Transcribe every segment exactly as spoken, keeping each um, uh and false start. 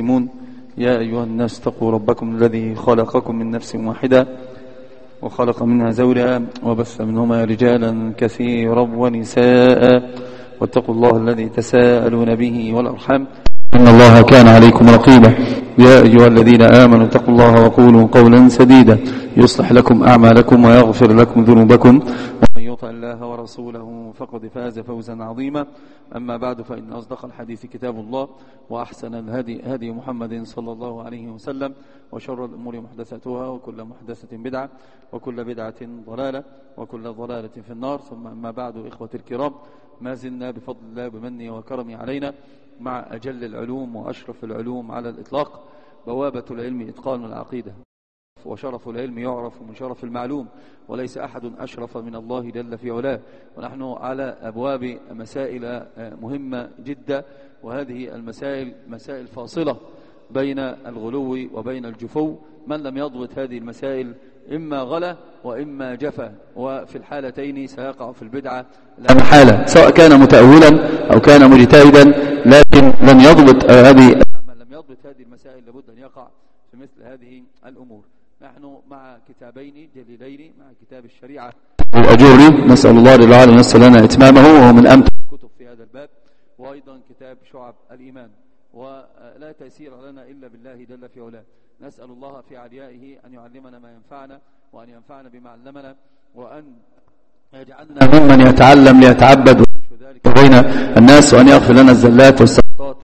المسلمون. يا أيها الناس اتقوا ربكم الذي خلقكم من نفس واحدة وخلق منها زوجها وبث منهما رجالا كثيرا ونساء واتقوا الله الذي تساءلون به والأرحام إن الله كان عليكم رقيبا. يا أيها الذين آمنوا اتقوا الله وقولوا قولا سديدا يصلح لكم أعمالكم ويغفر لكم ذنوبكم ومن يطع الله ورسوله فقد فاز فوزا عظيما. أما بعد فإن أصدق الحديث كتاب الله وأحسن الهدي هدي محمد صلى الله عليه وسلم وشر الأمور محدثاتها وكل محدثة بدعة وكل بدعة ضلالة وكل ضلالة في النار. ثم أما بعد إخوتي الكرام، ما زلنا بفضل الله بمنه وكرمه علينا مع أجل العلوم وأشرف العلوم على الإطلاق، بوابة العلم إتقان العقيدة، وشرف العلم يعرف من شرف المعلوم، وليس أحد أشرف من الله جل في علاه. ونحن على أبواب مسائل مهمة جدا، وهذه المسائل مسائل فاصلة بين الغلو وبين الجفو. من لم يضبط هذه المسائل إما غلا وإما جفا، وفي الحالتين سيقع في البدعة لا محالة، سواء كان متأولا أو كان مجتهدا، لكن لم يضبط هذه من لم يضبط هذه المسائل لابد أن يقع في مثل هذه الأمور. نحن مع كتابين جليلين، مع كتاب الشريعة الأجوري، نسأل الله لله أن ييسر لنا إتمامه، وهو من أمتع الكتب في هذا الباب، وأيضا كتاب شعب الإيمان. ولا تيسير لنا إلا بالله جل في علاه. نسأل الله في عليائه أن يعلمنا ما ينفعنا، وأن ينفعنا بما علمنا، وأن يجعلنا ممن يتعلم ليتعبد وينشر ذلك بين الناس، وأن يغفر لنا الزلات والسقطات.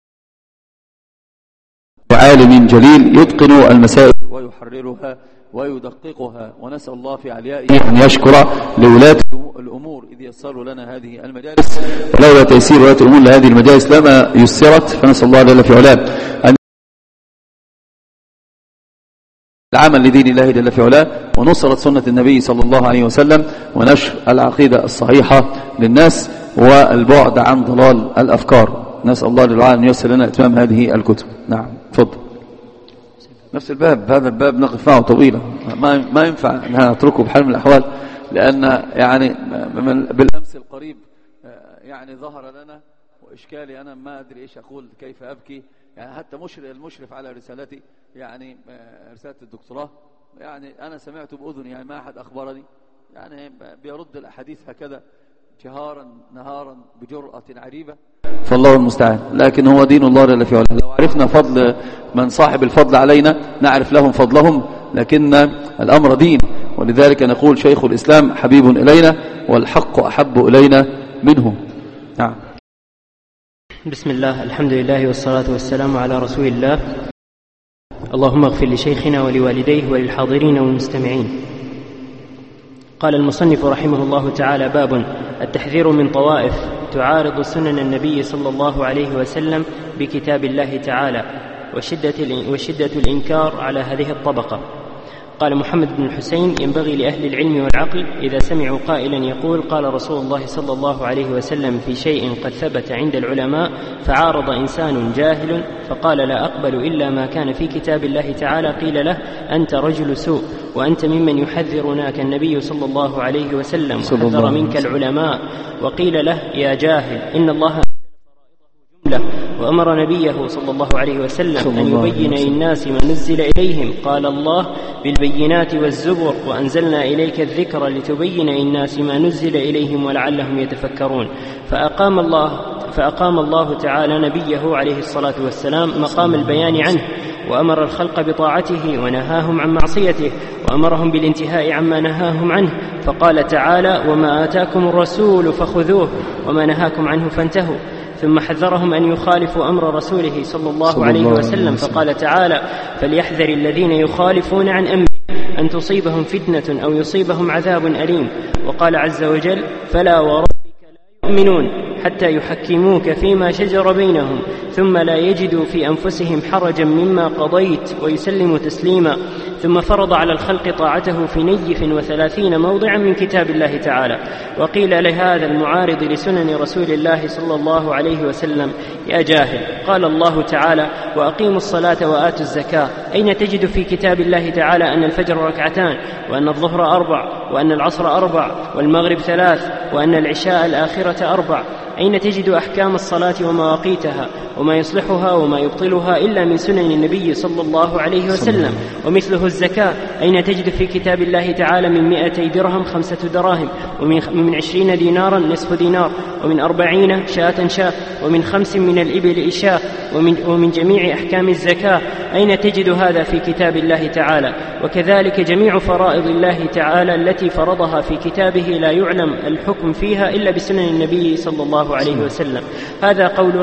وعالم جليل يتقن المسائل ويحررها ويدققها، ونسأل الله في عليائه أن يشكر لولاة الأمور إذ يسروا لنا هذه المجالس، ولولا تيسير ولاة الأمور لهذه المجالس لما يسرت. فنسأل الله جل في علاه أن العمل لدين الله جل في علاه، ونصرة سنة النبي صلى الله عليه وسلم، ونشر العقيدة الصحيحة للناس، والبعد عن ضلال الأفكار. نسأل الله جل وعلا أن ييسر لنا إتمام هذه الكتب. نعم، تفضل. نفس الباب، هذا الباب نقف معه طويلا، ما ما ينفع أن نتركه بحال من الأحوال، لأن يعني بالأمس القريب يعني ظهر لنا وإشكالي، أنا ما أدري إيش أقول، كيف أبكي. يعني حتى مشرف المشرف على رسالتي، يعني رسالة الدكتوراه، يعني أنا سمعت بأذني، يعني ما أحد أخبرني، يعني بيرد الأحاديث هكذا جهارا نهارا بجرأة عريبة، فالله المستعان. لكن هو دين الله جل في علاه. لو عرفنا فضل من صاحب الفضل علينا نعرف لهم فضلهم، لكن الأمر دين، ولذلك نقول شيخ الإسلام حبيب إلينا والحق أحب إلينا منه. نعم. بسم الله، الحمد لله والصلاة والسلام على رسول الله. اللهم اغفر لشيخنا ولوالديه وللحاضرين والمستمعين. قال المصنف رحمه الله تعالى: باب التحذير من طوائف تعارض سنن النبي صلى الله عليه وسلم بكتاب الله تعالى، وشدة, وشدة الإنكار على هذه الطبقة. قال محمد بن الحسين: ينبغي لأهل العلم والعقل إذا سمعوا قائلا يقول قال رسول الله صلى الله عليه وسلم في شيء قد ثبت عند العلماء، فعارض إنسان جاهل فقال لا أقبل إلا ما كان في كتاب الله تعالى، قيل له: أنت رجل سوء، وأنت ممن يحذرناك النبي صلى الله عليه وسلم وحذر منك العلماء. وقيل له: يا جاهل، إن الله جملة وأمر نبيه صلى الله عليه وسلم أن يبين للناس ما نزل إليهم، قال الله: بالبينات والزبر وأنزلنا إليك الذكر لتبين للناس ما نزل إليهم ولعلهم يتفكرون. فأقام الله فأقام الله تعالى نبيه عليه الصلاة والسلام مقام البيان عنه، وأمر الخلق بطاعته ونهاهم عن معصيته، وأمرهم بالانتهاء عما نهاهم عنه. فقال تعالى: وما آتاكم الرسول فخذوه وما نهاكم عنه فانتهوا. ثم حذرهم أن يخالفوا أمر رسوله صلى الله عليه وسلم، فقال تعالى: فليحذر الذين يخالفون عن أمره أن تصيبهم فتنة أو يصيبهم عذاب أليم. وقال عز وجل: فلا وربك لا يؤمنون حتى يحكموك فيما شجر بينهم ثم لا يجدوا في أنفسهم حرجا مما قضيت ويسلموا تسليما. ثم فرض على الخلق طاعته في نيف وثلاثين موضعا من كتاب الله تعالى. وقيل لهذا المعارض لسنن رسول الله صلى الله عليه وسلم: يا جاهل، قال الله تعالى: وأقيموا الصلاة وآتوا الزكاة، أين تجد في كتاب الله تعالى أن الفجر ركعتان، وأن الظهر أربع، وأن العصر أربع، والمغرب ثلاث، وأن العشاء الآخرة أربع؟ أين تجد أحكام الصلاة ومواقيتها وما يصلحها وما يبطلها إلا من سنن النبي صلى الله عليه وسلم. ومثله الزكاة، أين تجد في كتاب الله تعالى من مئتي درهم خمسة دراهم، ومن عشرين دينارا نصف دينار، ومن أربعين شاة شاة، ومن خمس من الإبل إشاء، ومن, ومن جميع أحكام الزكاة أين تجد هذا في كتاب الله تعالى؟ وكذلك جميع فرائض الله تعالى التي فرضها في كتابه لا يعلم الحكم فيها إلا بسنن النبي صلى الله عليه وسلم. هذا قول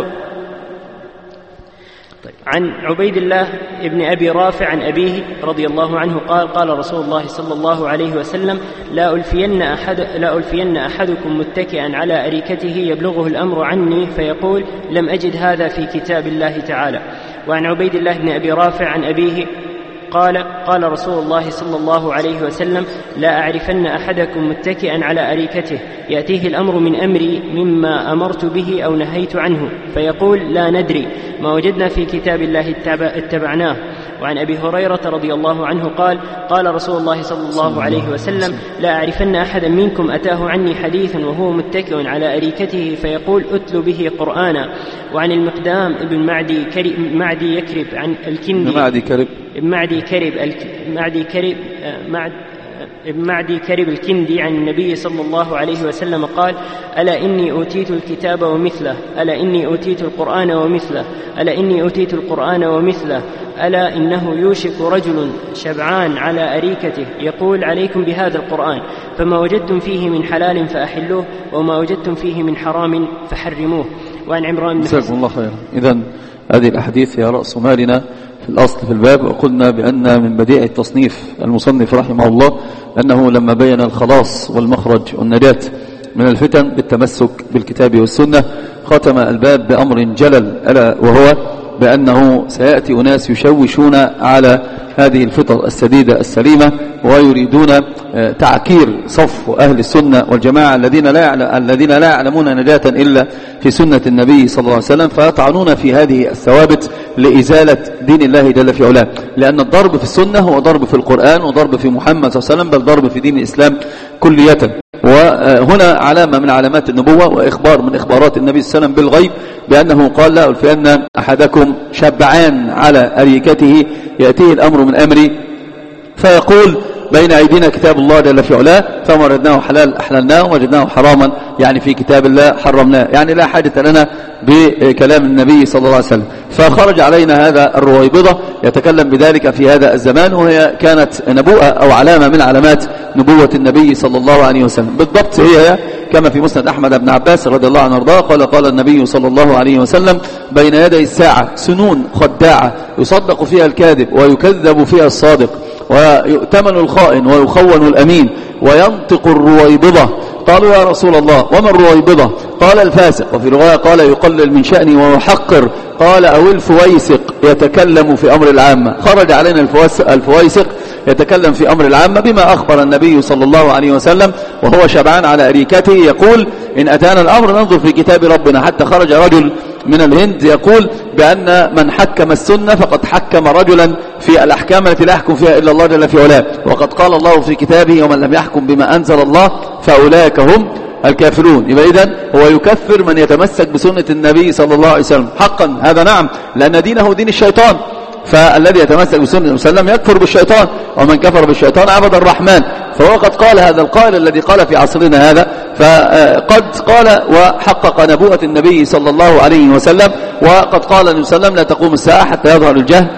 عن عبيد الله ابن أبي رافع عن أبيه رضي الله عنه قال: قال رسول الله صلى الله عليه وسلم: لا ألفين, أحد لا ألفين أحدكم متكئا على أريكته يبلغه الأمر عني فيقول: لم أجد هذا في كتاب الله تعالى. وعن عبيد الله بن أبي رافع عن أبيه قال: قال رسول الله صلى الله عليه وسلم: لا أعرفن أحدكم متكئا على أريكته يأتيه الأمر من أمري مما أمرت به أو نهيت عنه فيقول: لا ندري، ما وجدنا في كتاب الله اتبعناه. وعن أبي هريرة رضي الله عنه قال: قال رسول الله صلى الله عليه وسلم: لا أعرفن أحدا منكم أتاه عني حديث وهو متكئ على أريكته فيقول: أتل به قرآنا. وعن المقدام ابن معدي, معدي يكرب عن الكندي معدي كرب معدي كرب معدي كرب معد ابن معدي كرب الكندي عن النبي صلى الله عليه وسلم قال: ألا إني أوتيت الكتاب ومثله، ألا إني أوتيت القرآن ومثله، ألا إني أوتيت القرآن ومثله، ألا إنه يوشك رجل شبعان على أريكته يقول: عليكم بهذا القرآن، فما وجدتم فيه من حلال فأحلوه، وما وجدتم فيه من حرام فحرموه. وعن عمران بن جزاكم الله خيرا. إذن هذه الأحاديث هي رأس مالنا في الأصل في الباب. وقلنا بأن من بديع التصنيف المصنف رحمه الله أنه لما بين الخلاص والمخرج والنجاة من الفتن بالتمسك بالكتاب والسنة ختم الباب بأمر جلل، ألا وهو بأنه سيأتي أناس يشوشون على هذه الفطر السديدة السليمة ويريدون تعكير صف أهل السنة والجماعة الذين لا يعلم الذين لا يعلمون نجاة إلا في سنة النبي صلى الله عليه وسلم، فيطعنون في هذه الثوابت لإزالة دين الله جل في علاه. لأن الضرب في السنة هو ضرب في القرآن وضرب في محمد صلى الله عليه وسلم، بل ضرب في دين الإسلام كلية. وهنا علامة من علامات النبوة وإخبار من إخبارات النبي صلى الله عليه وسلم بالغيب بأنه قال: لا ألفين أحدكم شبعان على أريكته يأتيه الأمر من أمري فيقول: بين أيدينا كتاب الله جل في علاه، فما وجدناه حلال أحللناه ووجدناه حراما يعني في كتاب الله حرمناه، يعني لا حاجة لنا بكلام النبي صلى الله عليه وسلم. فخرج علينا هذا الرويبضة يتكلم بذلك في هذا الزمان، وهي كانت نبوءة أو علامة من علامات نبوة النبي صلى الله عليه وسلم. بالضبط هي كما في مسند أحمد بن عباس رضي الله عنه وارضاه قال: قال النبي صلى الله عليه وسلم: بين يدي الساعة سنون خداعة يصدق فيها الكاذب ويكذب فيها الصادق، ويؤتمن الخائن ويخون الأمين، وينطق الرويبضة. قالوا: يا رسول الله وما الرويبضة؟ قال: الفاسق. وفي رواية قال: يقلل من شأنه ويحقر. قال: أو الفويسق يتكلم في أمر العامة. خرج علينا الفويسق يتكلم في أمر العامة بما أخبر النبي صلى الله عليه وسلم وهو شبعان على أريكته يقول: إن أتانا الأمر ننظر في كتاب ربنا. حتى خرج رجل من الهند يقول بأن من حكم السنة فقد حكم رجلا في الأحكام التي لا يحكم فيها إلا الله جل في علاه، وقد قال الله في كتابه: ومن لم يحكم بما أنزل الله فأولئك هم الكافرون. يبقى إذن هو يكفر من يتمسك بسنة النبي صلى الله عليه وسلم. حقا هذا نعم، لأن دينه دين الشيطان، فالذي يتمسك بسنة النبي صلى الله عليه وسلم يكفر بالشيطان، ومن كفر بالشيطان عبد الرحمن. فهو قد قال هذا القائل الذي قال في عصرنا هذا، فقد قال وحقق نبوءة النبي صلى الله عليه وسلم. وقد قال النبي صلى الله عليه وسلم: لا تقوم الساعة حتى يظهر الجهل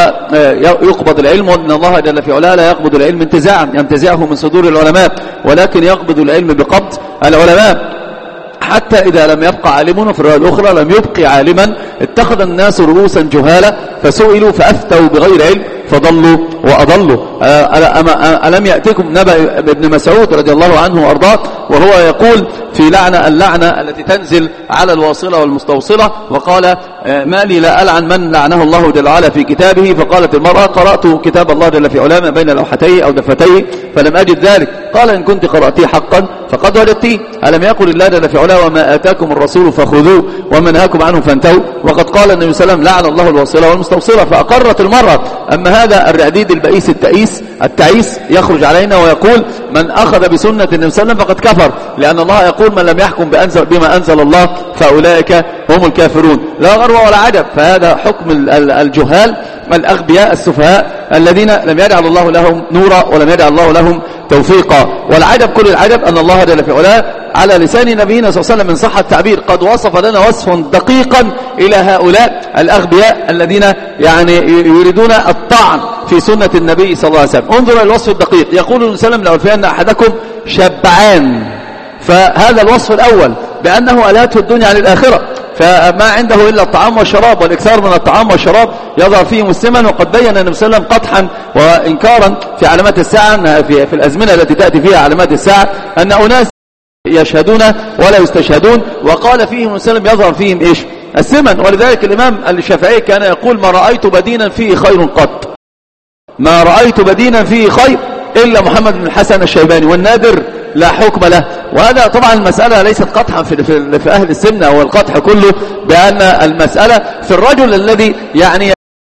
ويقبض العلم، وإن الله جل في علاه لا يقبض العلم انتزاعا ينتزعه من صدور العلماء، ولكن يقبض العلم بقبض العلماء، حتى إذا لم يبقى عالم. وفي الرواية الأخرى: لم يبقي عالما اتخذ الناس رؤوسا جهالا فسئلوا فأفتوا بغير علم فضلوا وأضلوا. ألم يأتكم نبأ ابن مسعود رضي الله عنه وأرضاه وهو يقول في لعنة اللعنة التي تنزل على الواصلة والمستوصلة، وقال: ما لي لا ألعن من لعنه الله جل وعلا في كتابه. فقالت المرأة: قرأت كتاب الله جل في علاه بين لوحتيه أو دفتيه فلم أجد ذلك. قال: إن كنت قرأتيه حقا فقد وجدتيه. ألم يقل الله جل في علاه: وما آتاكم الرسول فخذوه وما نهاكم عنه فانتهوا. وقد قال النبي صلى الله عليه وسلم: لعن الله الواصلة والمستوصلة. فأقرت المرأة. أما هذا الرعديد البئيس التئيس التعيس يخرج علينا ويقول من أخذ بسنة النبي صلى الله عليه وسلم فقد كفر، لأن الله يقول من لم يحكم بأنزل بما أنزل الله فأولئك هم الكافرون. لا غرو ولا عجب، فهذا حكم الجهال الأغبياء السفهاء الذين لم يجعل الله لهم نورا ولم يجعل الله لهم توفيقا. والعجب كل العجب أن الله جل في علاه على لسان نبينا صلى الله عليه وسلم من صح التعبير قد وصف لنا وصفا دقيقا إلى هؤلاء الأغبياء الذين يعني يريدون الطعن في سنة النبي صلى الله عليه وسلم. انظر إلى الوصف الدقيق، يقول النبي صلى الله عليه وسلم لأولفين أحدكم شبعان، فهذا الوصف الأول بأنه ألهته الدنيا عن الآخرة، فما عنده إلا الطعام والشراب، والإكثار من الطعام والشراب يظهر فيه مسلما. وقد بين النبي صلى الله عليه وسلم قدحا وإنكارا في علامات الساعة في, في الأزمنة التي تأتي فيها علامات الساعة أن أناس يشهدون ولا يستشهدون، وقال فيهم النبي صلى الله عليه وسلم يظهر فيهم إيش؟ السمن. ولذلك الإمام الشافعي كان يقول ما رأيت بدينا فيه خير قط، ما رأيت بدينا فيه خير إلا محمد بن الحسن الشيباني، والنادر لا حكم له. وهذا طبعا المسألة ليست قطحا في, في, في أهل السنة، والقطح كله بأن المسألة في الرجل الذي يعني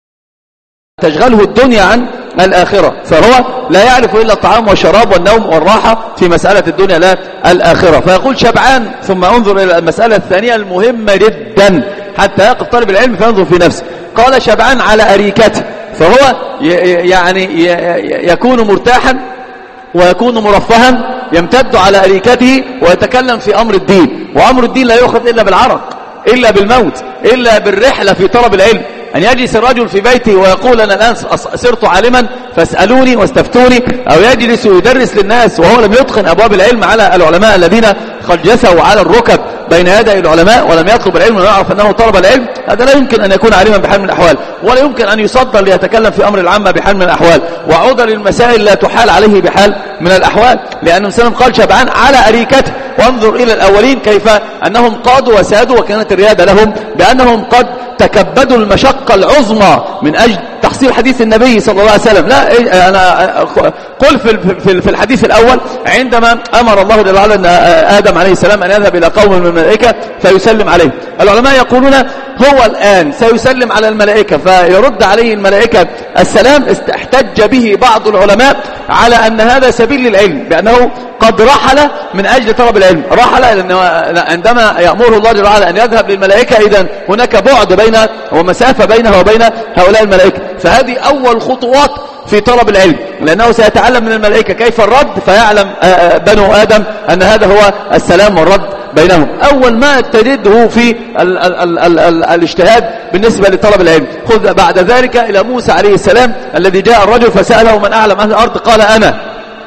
تشغله الدنيا عن الآخرة، فهو لا يعرف إلا الطعام والشراب والنوم والراحة في مسألة الدنيا لا الآخرة. فيقول شبعان. ثم انظر إلى المسألة الثانية المهمة جدا حتى يقف طالب العلم فينظر في نفسه. قال شبعان على أريكته، فهو يعني يكون مرتاحا ويكون مرفها، يمتد على أريكته ويتكلم في أمر الدين، وأمر الدين لا يؤخذ إلا بالعرق، إلا بالموت، إلا بالرحلة في طلب العلم. أن يجلس الرجل في بيته ويقول أنا الآن صرت عالما فاسألوني واستفتوني، أو يجلس ويدرس للناس وهو لم يتقن أبواب العلم على العلماء الذين قد جثوا على الركب بين يدي العلماء ولم يطلب العلم ويعرف أنه طلب العلم، هذا لا يمكن أن يكون عالما بحال من الأحوال، ولا يمكن أن يصدر ليتكلم في أمر العامة بحال من الأحوال، وعودة للمسائل لا تحال عليه بحال من الأحوال، لأن مسلم قال شبعان على أريكته. وانظر إلى الأولين كيف أنهم قادوا وسادوا، وكانت الريادة لهم بأنهم قد تكبدوا المشقة العظمى من أجل تحصيل حديث النبي صلى الله عليه وسلم. لا أنا قل في في الحديث الأول عندما أمر الله جل وعلا أن آدم عليه السلام أن يذهب إلى قوم من الملائكة فيسلم عليه، العلماء يقولون هو الآن سيسلم على الملائكة فيرد عليه الملائكة السلام. احتج به بعض العلماء على أن هذا سبيل للعلم، بأنه قد رحل من أجل طلب العلم، رحل لأنه عندما يأمره الله جل وعلا أن يذهب للملائكة إذن هناك بعد بين ومسافة بينه وبين هؤلاء الملائكة، فهذه أول خطوات في طلب العلم، لأنه سيتعلم من الملائكة كيف الرد، فيعلم بنو آدم أن هذا هو السلام والرد بينهم. أول ما تجده في ال ال ال ال ال الاجتهاد بالنسبة لطلب العلم. خذ بعد ذلك إلى موسى عليه السلام الذي جاء الرجل فسأله من أعلم أهل الأرض، قال أنا،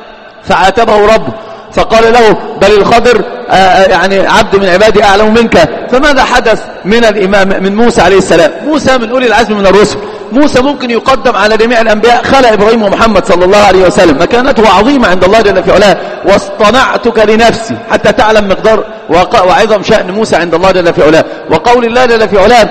فعاتبه ربه فقال له بل الخضر يعني عبد من عبادي أعلم منك. فماذا حدث من الإمام من موسى عليه السلام؟ موسى من أولي العزم من الرسل، موسى ممكن يقدم على جميع الأنبياء، خلق إبراهيم ومحمد صلى الله عليه وسلم، مكانته عظيمة عند الله جل في علاه. واصطنعتك لنفسي حتى تعلم مقدار وعظم شأن موسى عند الله جل في علاه. وقول الله جل في علاه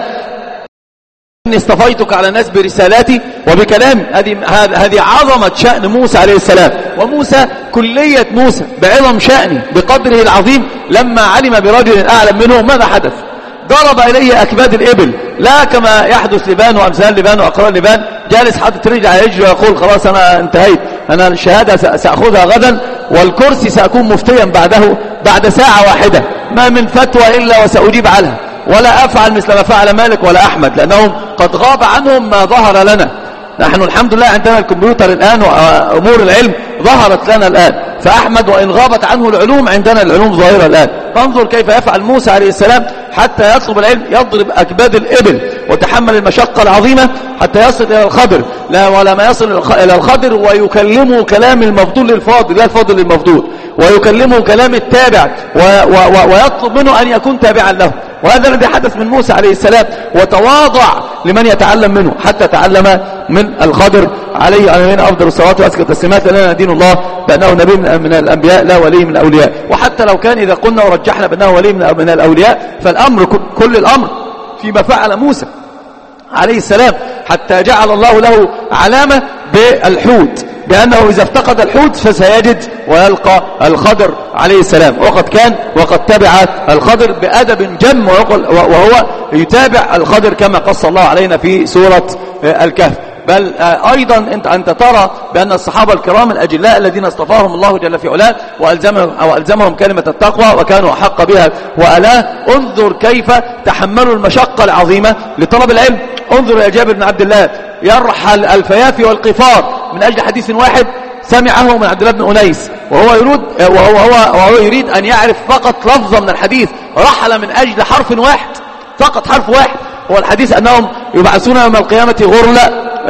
إني اصطفيتك على الناس برسالاتي وبكلامي، هذه هذه عظمة شأن موسى عليه السلام. وموسى كلية موسى بعظم شأنه بقدره العظيم لما علم برجل أعلم منه ماذا حدث؟ ضرب إليه أكباد الإبل، لا كما يحدث لبان وأمثال لبان وأقران لبان، جالس حاطط رجل على رجل ويقول خلاص أنا انتهيت، أنا الشهادة سأخذها غدا والكرسي سأكون مفتيا بعده بعد ساعة واحدة، ما من فتوى إلا وسأجيب عنها، ولا أفعل مثل ما فعل مالك ولا أحمد، لأنهم قد غاب عنهم ما ظهر لنا. نحن الحمد لله عندنا الكمبيوتر الآن وأمور العلم ظهرت لنا الآن، فأحمد وإن غابت عنه العلوم عندنا العلوم ظاهرة الآن. فانظر كيف يفعل موسى عليه السلام حتى يطلب العلم، يضرب أكباد الإبل وتحمل المشقة العظيمة حتى يصل إلى الخضر، لا ولا ما يصل إلى الخضر ويكلمه كلام المفضول للفاضل، لا الفاضل للمفضول، ويكلمه كلام التابع و و و ويطلب منه أن يكون تابعا له. وهذا الذي حدث من موسى عليه السلام، وتواضع لمن يتعلم منه حتى تعلم من الخضر عليه علينا أفضل الصلوات وأزكى التسليمات، لنا دين الله بأنه نبي من الأنبياء لا ولي من الأولياء. وحتى لو كان إذا قلنا ورجحنا بأنه ولي من الأولياء، فالأمر كل الأمر فيما فعل موسى عليه السلام، حتى جعل الله له علامة بالحوت، بأنه إذا افتقد الحوت فسيجد ويلقى الخضر عليه السلام، وقد كان وقد تبع الخضر بأدب جم، وهو يتابع الخضر كما قص الله علينا في سورة الكهف. بل أيضا أنت, أنت ترى بأن الصحابة الكرام الأجلاء الذين اصطفاهم الله جل في علاه وألزمهم, وألزمهم كلمة التقوى وكانوا أحق بها وألاه. انظر كيف تحملوا المشقة العظيمة لطلب العلم. انظر يا جابر بن عبد الله يرحل الفيافي والقفار من أجل حديث واحد سمعه من عبد الله بن أنيس، وهو يريد, وهو, هو وهو يريد أن يعرف فقط لفظة من الحديث، رحل من أجل حرف واحد فقط، حرف واحد. هو الحديث أنهم يبعثون يوم القيامة غرلة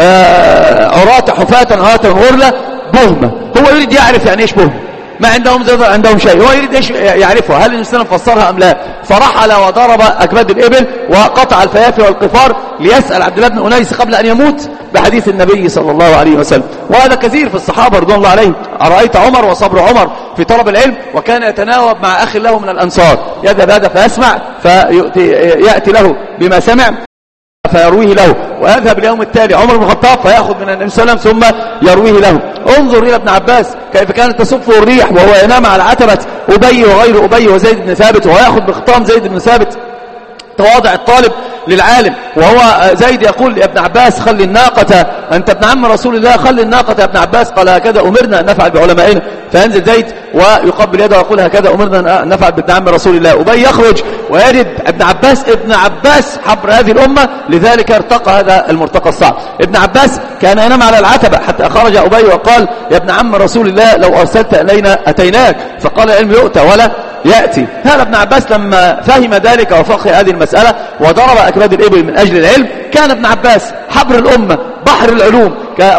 عراة حفاة عراة غرلة بهمة. هو يريد يعرف يعني إيش بهمة، ما عندهم زي عندهم شيء، هو يريد إيش يعرفه، هل الإنسان فسرها أم لا. فرحل وضرب أكباد الإبل وقطع الفيافي والقفار ليسأل عبد الله بن أنيس قبل أن يموت بحديث النبي صلى الله عليه وسلم. وهذا كثير في الصحابة رضوان الله عليهم. أرأيت عمر وصبر عمر في طلب العلم، وكان يتناوب مع أخ له من الأنصار، يذهب هذا فيسمع فيأتي له بما سمع فيرويه له، ويذهب اليوم التالي عمر بن الخطاب فيأخذ من النبي صلى الله عليه وسلم ثم يرويه له. انظر إلى ابن عباس كيف كانت تصفه الريح وهو ينام على عتبة أبي وغير أبي وزيد بن ثابت، وهو يأخذ بخطام زيد بن ثابت تواضع الطالب للعالم. وهو زيد يقول يا ابن عباس خلي الناقة، أنت ابن عم رسول الله، خلي الناقة يا ابن عباس. قال هكذا أمرنا أن نفعل بعلمائنا. فينزل زيد ويقبل يده ويقول هكذا أمرنا أن نفعل بابن عم رسول الله. أبي يخرج ويجد ابن عباس، ابن عباس حبر هذه الأمة، لذلك ارتقى هذا المرتقى الصعب. ابن عباس كان ينام على العتبة حتى خرج أبي وقال يا ابن عم رسول الله لو أرسلت إلينا أتيناك، فقال العلم يؤتى ولا يأتي. هذا ابن عباس لما فهم ذلك وفقه هذه المسألة وضرب أكباد الإبل من أجل العلم، كان ابن عباس حبر الأمة بحر العلوم،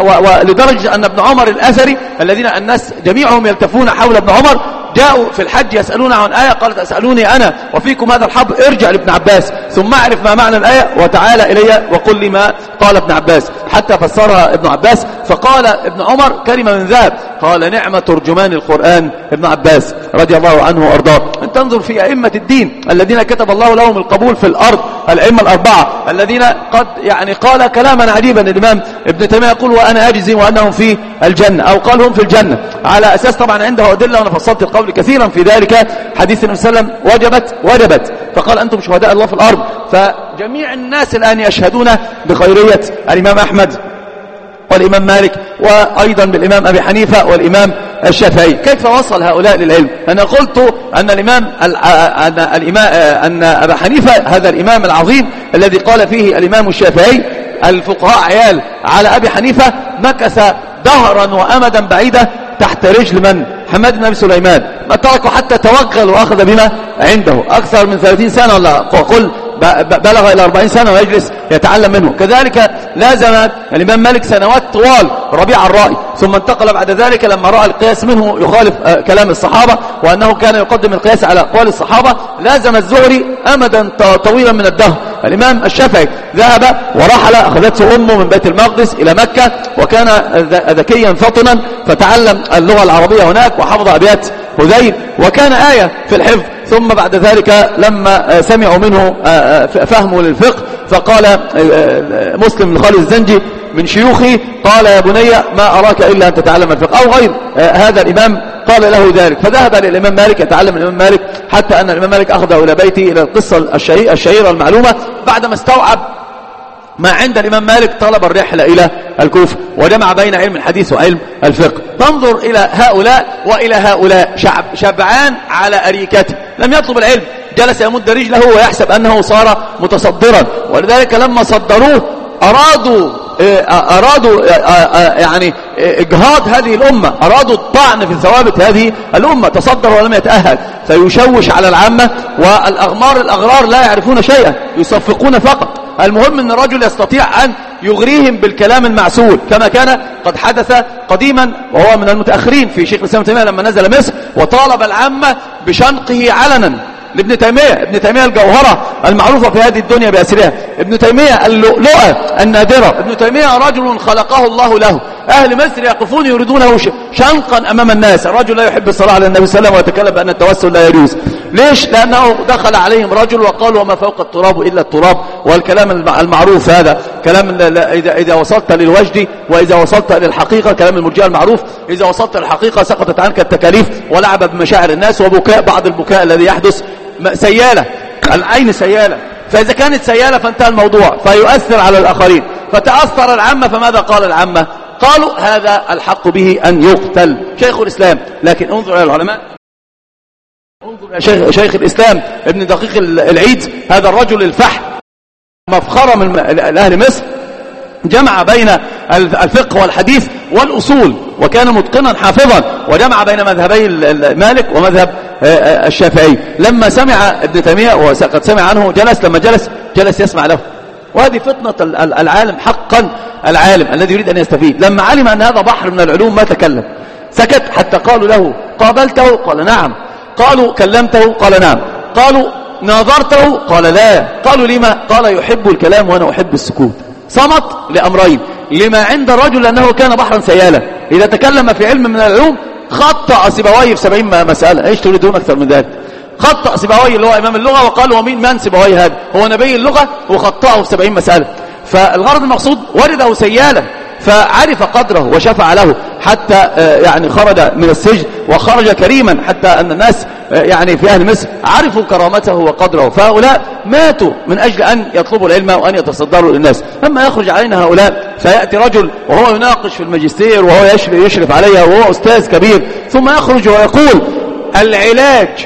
ولدرجة أن ابن عمر الأثري الذين الناس جميعهم يلتفون حول ابن عمر جاءوا في الحج يسألون عن آية، قالت أسألوني أنا وفيكم هذا الحبر، ارجع لابن عباس ثم اعرف ما معنى الآية وتعالى إلي وقل لي ما قال ابن عباس، حتى فسرها ابن عباس. فقال ابن عمر كلمة من ذهب، قال نعم ترجمان القرآن ابن عباس رضي الله عنه وأرضاه. أن تنظر في أئمة الدين الذين كتب الله لهم القبول في الأرض، الأئمة الأربعة الذين قد يعني قال كلاما عجيبا. الإمام ابن تيمية يقول وأنا أجزم وأنهم في الجنة، أو قال هم في الجنة، على أساس طبعا عنده أدلة وأنا فصلت القول كثيرا في ذلك. حديث النبي صلى الله عليه وسلم وجبت وجبت، فقال أنتم شهداء الله في الأرض. فجميع الناس الآن يشهدون بخيرية الإمام أحمد والإمام مالك وأيضا بالإمام أبي حنيفة والإمام الشافعي. كيف وصل هؤلاء للعلم؟ أنا قلت أن الإمام أن الإمام أن أبا حنيفة هذا الإمام العظيم الذي قال فيه الإمام الشافعي الفقهاء عيال على أبي حنيفة، مكث دهرا وأمدا بعيدا تحت رجل من؟ حماد بن أبي سليمان، ما تركه حتى توغل وأخذ بما عنده أكثر من ثلاثين سنة ولا قل بلغ إلى أربعين سنة ويجلس يتعلم منه. كذلك لازم الإمام مالك سنوات طوال ربيع الرأي، ثم انتقل بعد ذلك لما رأى القياس منه يخالف كلام الصحابة وأنه كان يقدم القياس على أقوال الصحابة، لازم الزهري أمدا طويلا من الدهر. الإمام الشافعي ذهب ورحل، أخذته أمه من بيت المقدس إلى مكة، وكان ذكيا فطنا فتعلم اللغة العربية هناك وحفظ أبيات هذيل وكان آية في الحفظ. ثم بعد ذلك لما سمعوا منه فهمه للفقه فقال مسلم بن خالد الزنجي من شيوخه قال يا بني ما أراك إلا أن تتعلم الفقه، أو غير هذا الإمام قال له ذلك. فذهب للإمام مالك يتعلم الإمام مالك، حتى أن الإمام مالك أخذه إلى بيته إلى القصة الشهيرة المعلومة. بعدما استوعب ما عند الإمام مالك طلب الرحلة إلى الكوفة وجمع بين علم الحديث وعلم الفقه. تنظر إلى هؤلاء وإلى هؤلاء، شعب شبعان على أريكته، لم يطلب العلم، جلس يمد رجله ويحسب أنه صار متصدرا. ولذلك لما صدروه أرادوا أرادوا يعني إجهاض هذه الأمة، أرادوا الطعن في ثوابت هذه الأمة. تصدر ولم يتأهل فيشوش على العامة، والأغمار الأغرار لا يعرفون شيئا، يصفقون فقط. المهم أن الرجل يستطيع أن يغريهم بالكلام المعسول، كما كان قد حدث قديما وهو من المتأخرين في شيخ الإسلام تيمية لما نزل مصر وطالب العامة بشنقه علنا لابن تيمية. ابن تيمية الجوهرة المعروفة في هذه الدنيا بأسرها، ابن تيمية اللؤلؤة النادرة، ابن تيمية رجل خلقه الله له. أهل مصر يقفون يريدونه شنقا أمام الناس. الرجل لا يحب الصلاة على النبي صلى الله عليه وسلم ويتكلم بأن التوسل لا يجوز. ليش؟ لأنه دخل عليهم رجل وقال وما فوق التراب إلا التراب، والكلام المعروف هذا كلام إذا, إذا وصلت للوجد وإذا وصلت للحقيقة، كلام المرجئة المعروف، إذا وصلت للحقيقة سقطت عنك التكاليف ولعب بمشاعر الناس، وبكاء بعض البكاء الذي يحدث سيالة، العين سيالة، فإذا كانت سيالة فانتهى الموضوع فيؤثر على الآخرين. فتأثر العامة، فماذا قال العامة؟ قالوا هذا الحق به أن يقتل شيخ الإسلام. لكن انظر إلى العلماء، انظر إلى شيخ, شيخ الإسلام ابن دقيق العيد، هذا الرجل الفحم مفخرة من أهل مصر، جمع بين الفقه والحديث والأصول، وكان متقنا حافظا، وجمع بين مذهبي مالك ومذهب الشافعي. لما سمع ابن تيمية وقد سمع عنه جلس، لما جلس جلس يسمع له. وهذه فطنة العالم حقا، العالم الذي يريد أن يستفيد. لما علم أن هذا بحر من العلوم ما تكلم، سكت حتى قالوا له قابلته؟ قال نعم. قالوا كلمته؟ قال نعم. قالوا ناظرته؟ قال لا. قالوا لما؟ قال يحب الكلام وأنا أحب السكوت. صمت لأمرين: لما عند الرجل أنه كان بحرا سيالا، إذا تكلم في علم من العلوم خطأ سيبويه في سبعين مسألة. إيش تريدون أكثر من ذلك؟ خطأ سيبويه اللي هو إمام اللغة، وقال ومين من سيبويه هذا؟ هو نبي اللغة، وخطأه في سبعين مسألة. فالغرض المقصود وجده سيالا، فعرف قدره وشفع له حتى يعني خرج من السجن، وخرج كريما حتى أن الناس يعني في أهل مصر عرفوا كرامته وقدره. فهؤلاء ماتوا من أجل أن يطلبوا العلم وأن يتصدروا للناس. أما يخرج علينا هؤلاء فيأتي رجل وهو يناقش في الماجستير وهو يشرف عليها وهو أستاذ كبير، ثم يخرج ويقول العلاج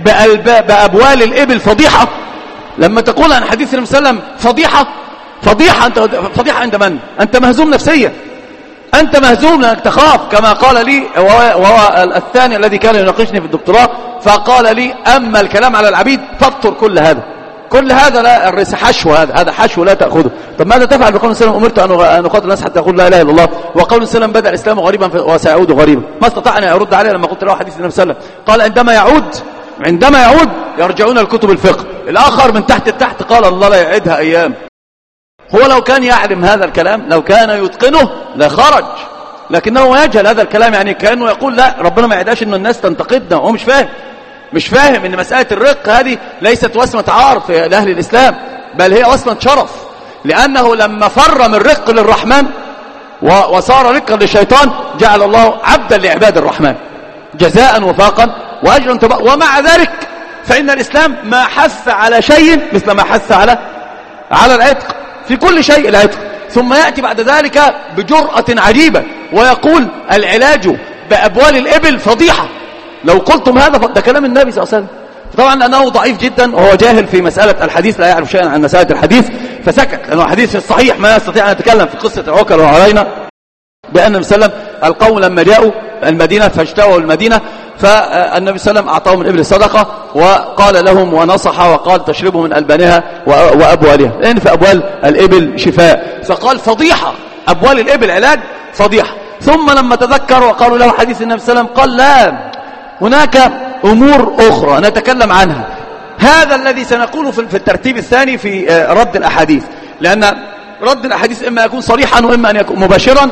بأبوال الإبل فضيحة. لما تقول عن حديث النبي صلى الله عليه وسلم فضيحة، فضيحة أنت فضيحة عند من؟ أنت مهزوم نفسيا، أنت مهزوم لأنك تخاف. كما قال لي وهو, وهو الثاني الذي كان يناقشني في الدكتوراه، فقال لي أما الكلام على العبيد فاطر كل هذا، كل هذا لا الرس حشو، هذا هذا حشو لا تأخذه. طب ماذا تفعل بقول السلام؟ أمرت أن أقاتل الناس حتى يقول لا إله إلا الله، وقول السلام بدأ الإسلام غريبا وسيعود غريبا. ما استطاع أن يرد عليه لما قلت له حديث النبي صلى الله عليه وسلم، قال عندما يعود عندما يعود يرجعون الكتب الفقه. الآخر من تحت التحت قال الله لا يعيدها أيام. هو لو كان يعلم هذا الكلام، لو كان يتقنه لخرج، لكنه يجهل هذا الكلام. يعني كأنه يقول لا ربنا ما يعداش أن الناس تنتقدنا، وهو مش فاهم مش فاهم أن مسألة الرق هذه ليست وسمة عار في أهل الإسلام، بل هي وسمة شرف. لأنه لما فر من رق للرحمن وصار رقا للشيطان جعل الله عبدا لعباد الرحمن جزاء وفاقا وأجرا تبا. ومع ذلك فإن الإسلام ما حث على شيء مثل ما حث على على العتق، في كل شيء العتق. ثم يأتي بعد ذلك بجرأة عجيبة ويقول العلاج بأبوال الإبل فضيحة. لو قلتم هذا ده كلام النبي صلى الله عليه وسلم. طبعا لأنه ضعيف جدا وهو جاهل في مسألة الحديث، لا يعرف شيئا عن مسألة الحديث، فسكت. لأنه حديث الصحيح ما يستطيع أن يتكلم في قصة العكر وعلينا بأن النبي صلى الله عليه وسلم القوم لما جاءوا المدينة فاجتووا المدينة، فالنبي صلى الله عليه وسلم أعطاهم من إبل صدقة وقال لهم ونصح وقال تشربوا من ألبانها وأبوالها، لأن في أبوال الإبل شفاء. فقال فضيحة، أبوال الإبل علاج فضيحة. ثم لما تذكر وقالوا له حديث النبي صلى الله عليه وسلم قال لا، هناك أمور أخرى نتكلم عنها. هذا الذي سنقوله في الترتيب الثاني في رد الأحاديث، لأن رد الأحاديث إما يكون صريحا وإما أن يكون مباشرا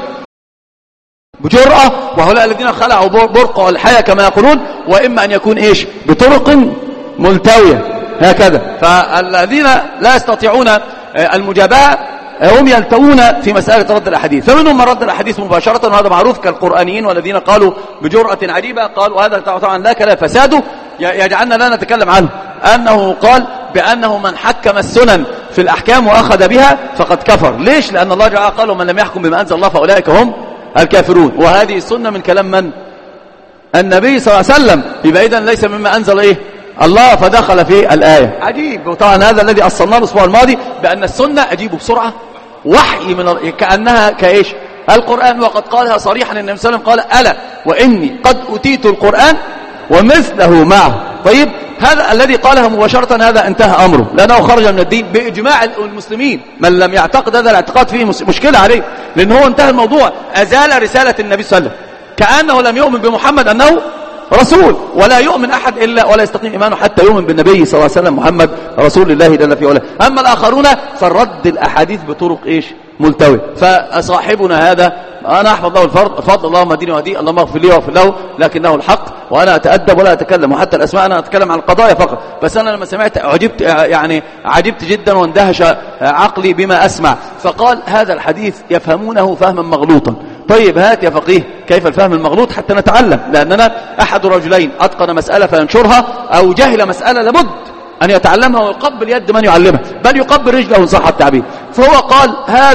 بجرأة، وهؤلاء الذين خلعوا برقع الحياة كما يقولون، وإما أن يكون إيش بطرق ملتوية هكذا. فالذين لا يستطيعون المجابهة هم يلتوون في مسألة رد الأحاديث، فمنهم من رد الأحاديث مباشرة، وهذا معروف كالقرآنيين، والذين قالوا بجرأة عجيبة قالوا هذا طبعا لا كلام فساده يجعلنا لا نتكلم عنه، أنه قال بأنه من حكم السنن في الأحكام وأخذ بها فقد كفر. ليش؟ لأن الله جعل قال ومن لم يحكم بما أنزل الله فأولئك هم الكافرون، وهذه السنة من كلام من؟ النبي صلى الله عليه وسلم، يبقى إذن ليس مما أنزل إيه؟ الله، فدخل في الآية. عجيب. وطبعا هذا الذي أصلناه الأسبوع الماضي بأن السنة أجيبه بسرعة وحي من كأنها كإيش؟ القرآن، وقد قالها صريحا النبي صلى الله عليه وسلم قال ألا وإني قد أتيت القرآن ومثله معه. طيب هذا الذي قالها مباشرة هذا انتهى أمره، لأنه خرج من الدين بإجماع المسلمين. من لم يعتقد هذا الاعتقاد فيه مشكلة عليه، لأنه هو انتهى الموضوع، أزال رسالة النبي صلى الله عليه وسلم، كأنه لم يؤمن بمحمد أنه رسول، ولا يؤمن أحد إلا ولا يستقيم إيمانه حتى يؤمن بالنبي صلى الله عليه وسلم محمد رسول الله جل في علاه. أما الآخرون فالرد الأحاديث بطرق إيش؟ ملتوي. فصاحبنا هذا أنا أحفظ له الفرض فضل اللهم ديني وهدي، اللهم اغفر لي واغفر له، لكنه الحق وأنا أتأدب ولا أتكلم، وحتى الأسماء أنا أتكلم عن القضايا فقط. بس أنا لما سمعت عجبت، يعني عجبت جدا واندهش عقلي بما أسمع. فقال هذا الحديث يفهمونه فهما مغلوطا. طيب هات يا فقيه كيف الفهم المغلوط حتى نتعلم، لأننا أحد رجلين أتقن مسألة فينشرها، أو جهل مسألة لابد أن يتعلمها ويقبل يد من يعلمها، بل يقبل رجله إن صح التعبير. فهو قال هذا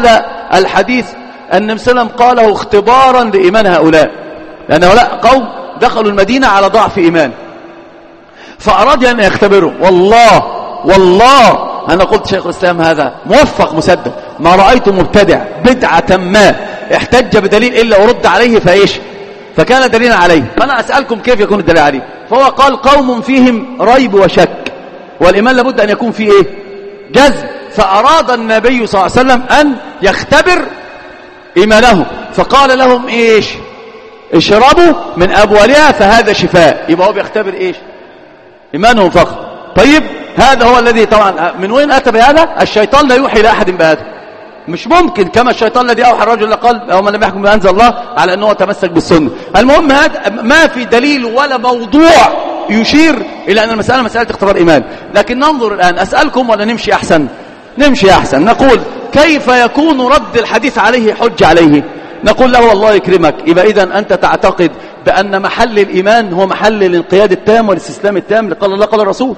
الحديث أن النبي صلى الله عليه وسلم قاله اختبارا لإيمان هؤلاء، لأن هؤلاء قوم دخلوا المدينة على ضعف إيمان فأراد أن يختبروا. والله والله أنا قلت شيخ الإسلام هذا موفق مسدد، ما رأيت مبتدع بدعة ما احتج بدليل إلا ورد عليه فإيش فكان دليلا عليه. فأنا أسألكم كيف يكون الدليل عليه؟ فهو قال قوم فيهم ريب وشك، والإيمان لابد أن يكون فيه إيه؟ جزم. فأراد النبي صلى الله عليه وسلم أن يختبر إيمانهم فقال لهم إيش؟ اشربوا من أبوالها فهذا شفاء. يبقى هو بيختبر إيش؟ إيمانهم فقط. طيب هذا هو الذي طبعا من وين أتى بهذا؟ الشيطان لا يوحي لأحد بهذا، مش ممكن كما الشيطان الذي أوحى الرجل قال أو من لم يحكم بأنزل الله على أنه تمسك بالسنة. المهم هذا ما في دليل ولا موضوع يشير إلى أن المسألة مسألة اختبار إيمان. لكن ننظر الآن، أسألكم ولا نمشي أحسن؟ نمشي أحسن. نقول كيف يكون رد الحديث عليه حج عليه؟ نقول له الله يكرمك، يبقى إذن أنت تعتقد بأن محل الإيمان هو محل الانقياد التام والاستسلام التام لقال الله قال الرسول.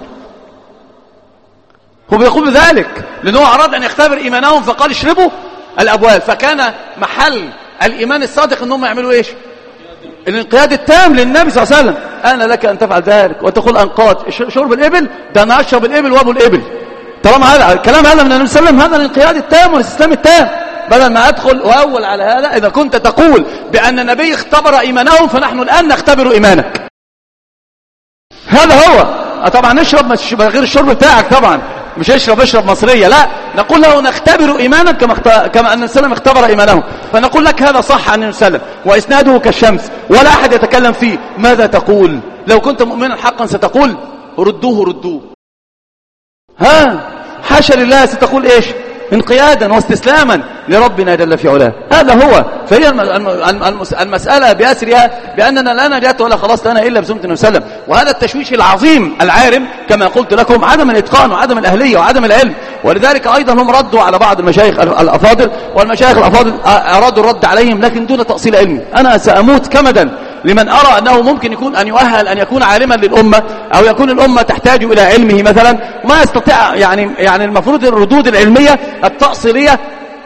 هو بيقول بذلك لأنه أراد أن يختبر إيمانهم فقال اشربوا الأبوال، فكان محل الإيمان الصادق أنهم يعملوا إيش؟ الانقياد التام للنبي صلى الله عليه وسلم. أنا لك أن تفعل ذلك وتقول أنقاد شرب الإبل، ده أنا أشرب الإبل وأبو الإبل. طالما هذا الكلام هذا من النبي صلى الله عليه وسلم، هذا الانقياد التام والاستسلام التام. بدل ما أدخل وأول على هذا، إذا كنت تقول بأن النبي اختبر إيمانهم فنحن الآن نختبر إيمانك. هذا هو. طبعا نشرب غير الشرب بتاعك، طبعا مش اشرب اشرب مصرية، لا، نقول له نختبر إيمانك كما اخت... كما أن السلام اختبر إيمانهم. فنقول لك هذا صح عن السلام وإسناده كالشمس ولا أحد يتكلم فيه. ماذا تقول لو كنت مؤمنا حقا؟ ستقول ردوه ردوه. ها حاشا لله، ستقول إيش؟ انقيادا واستسلاما لربنا جل في علاه. هذا هو. فهي المسألة بأسرها بأننا لا نجاة ولا خلاص لنا إلا بسنة النبي صلى الله عليه وسلم. وهذا التشويش العظيم العارم كما قلت لكم عدم الإتقان وعدم الأهلية وعدم العلم. ولذلك أيضا هم ردوا على بعض المشايخ الأفاضل، والمشايخ الأفاضل أرادوا الرد عليهم لكن دون تأصيل علمي. أنا سأموت كمدا لمن أرى أنه ممكن يكون أن يؤهل أن يكون عالما للأمة أو يكون الأمة تحتاج إلى علمه مثلا، ما يستطيع يعني يعني المفروض الردود العلمية التأصيلية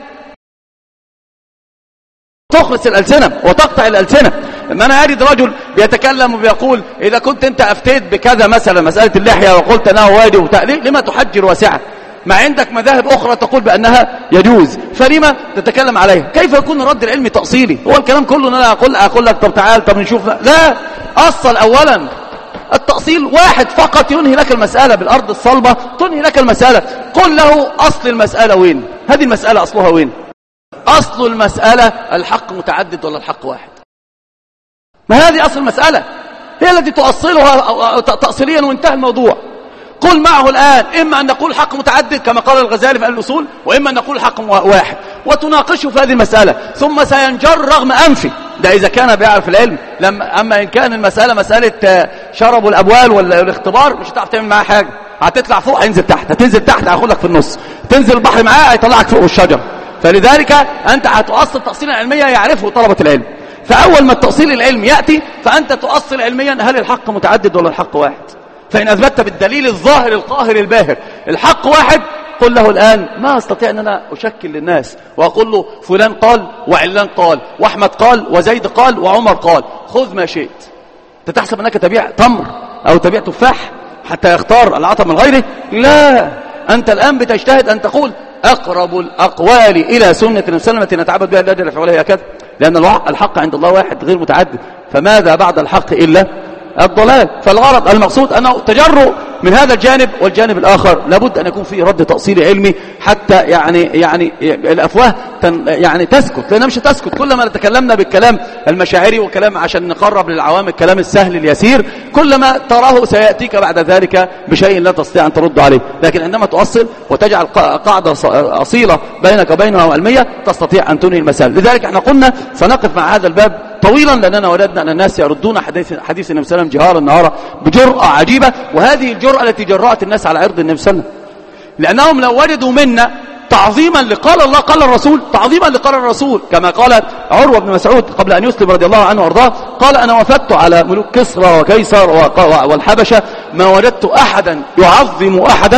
تخلص الألسنة وتقطع الألسنة. لما أنا أريد رجل بيتكلم وبيقول إذا كنت أنت أفتيت بكذا مثلا مسألة اللحية وقلت أنه واجب وتأليل، لما تحجر واسعة؟ ما عندك مذاهب أخرى تقول بأنها يجوز، فلما تتكلم عليها؟ كيف يكون الرد العلمي تأصيلي؟ هو الكلام كله أن أنا أقول, أقول لك طب تعال طب نشوف. لا، أصل أولا التأصيل واحد فقط ينهي لك المسألة بالأرض الصلبة، تنهي لك المسألة. قل له أصل المسألة وين؟ هذه المسألة أصلها وين؟ أصل المسألة الحق متعدد ولا الحق واحد؟ ما هذه أصل المسألة، هي التي تؤصلها تأصيليا وانتهى الموضوع. قل معه الآن إما أن نقول حق متعدد كما قال الغزالي في الأصول، وإما أن نقول حق واحد، وتناقشه في هذه المسألة ثم سينجر رغم أنفه. ده إذا كان بيعرف العلم. لما أما إن كان المسألة مسألة شرب الأبوال والاختبار مش هتعرف تعمل معاه حاجة، هتطلع فوق هينزل تحت، هتنزل تحت هياخدك في النص، تنزل البحر معاه هيطلعك فوق الشجر. فلذلك أنت هتؤصل تأصيلا علميا يعرفه طلبة العلم. فأول ما التأصيل العلمي يأتي فأنت تؤصل علميا هل الحق متعدد ولا الحق واحد. فإن أثبتت بالدليل الظاهر القاهر الباهر الحق واحد، قل له الآن ما أستطيع أن أنا أشكل للناس وأقول له فلان قال وعلان قال وأحمد قال وزيد قال وعمر قال، خذ ما شئت. تتحسب أنك تبيع تمر أو تبيع تفاح حتى يختار العطاء من غيره؟ لا، أنت الآن بتجتهد أن تقول أقرب الأقوال إلى سنة النبي صلى الله عليه وسلم التي نتعبد بها الله جل في علاه كذا، لأن الحق عند الله واحد غير متعدد. فماذا بعد الحق إلا الضلال؟ فالغرض المقصود أنه تجرؤ من هذا الجانب، والجانب الآخر لابد أن يكون فيه رد تأصيلي علمي حتى يعني يعني الأفواه يعني تسكت، لأنها مش تسكت. كلما تكلمنا بالكلام المشاعري وكلام عشان نقرب للعوام الكلام السهل اليسير، كلما تراه سيأتيك بعد ذلك بشيء لا تستطيع أن ترد عليه. لكن عندما تؤصل وتجعل قاعدة أصيلة بينك وبينها علمية تستطيع أن تنهي المسائل. لذلك احنا قلنا سنقف مع هذا الباب طويلا، لأننا وددنا أن الناس يردون حديث حديث النبي صلى الله عليه وسلم جهارا نهارا بجرأة عجيبة، وهذه الجرأة التي جرأت الناس على عرض النبي صلى الله عليه وسلم. لأنهم لو وجدوا منا تعظيما لقال الله قال الرسول، تعظيما لقال الرسول، كما قال عروة بن مسعود قبل أن يسلم رضي الله عنه وارضاه، قال أنا وفدت على ملوك كسرى وكيسر والحبشة ما وجدت أحدا يعظم أحدا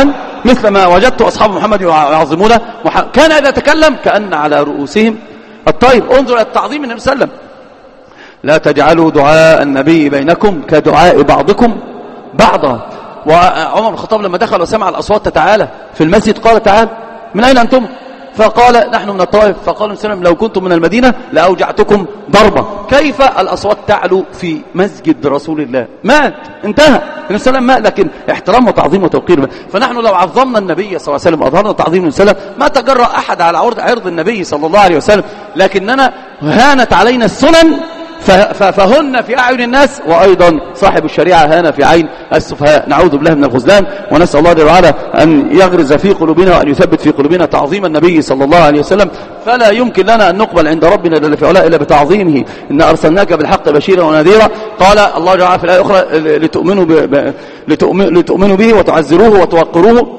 مثل ما وجدت أصحاب محمد يعظمونه. كان إذا تكلم كأن على رؤوسهم الطير. انظر التعظيم النبي صلى الله عليه وسلم. لا تجعلوا دعاء النبي بينكم كدعاء بعضكم بعضا. وعمر بن الخطاب لما دخل وسمع الأصوات تتعالى في المسجد قال تعال من أين أنتم؟ فقال نحن من الطائف. فقال النبي صلى الله عليه وسلم لو كنتم من المدينة لأوجعتكم ضربة. كيف الأصوات تعلو في مسجد رسول الله؟ مات، انتهى النبي صلى الله عليه وسلم مات، لكن احترام وتعظيم وتوقير. فنحن لو عظمنا النبي صلى الله عليه وسلم وأظهرنا تعظيم النبي صلى الله عليه وسلم ما تجرأ أحد على عرض عرض النبي صلى الله عليه وسلم، لكننا هانت علينا السنن فهن في أعين الناس، وأيضا صاحب الشريعة هان في عين السفهاء. نعوذ بالله من الخذلان، ونسأل الله جل وعلا أن يغرز في قلوبنا وأن يثبت في قلوبنا تعظيم النبي صلى الله عليه وسلم. فلا يمكن لنا أن نقبل عند ربنا جل في علاه إلا بتعظيمه. إن أرسلناك بالحق بشيرا ونذيرا. قال الله جل وعلا في الآية الأخرى لتؤمنوا, ب... لتؤمنوا به وتعزروه وتوقروه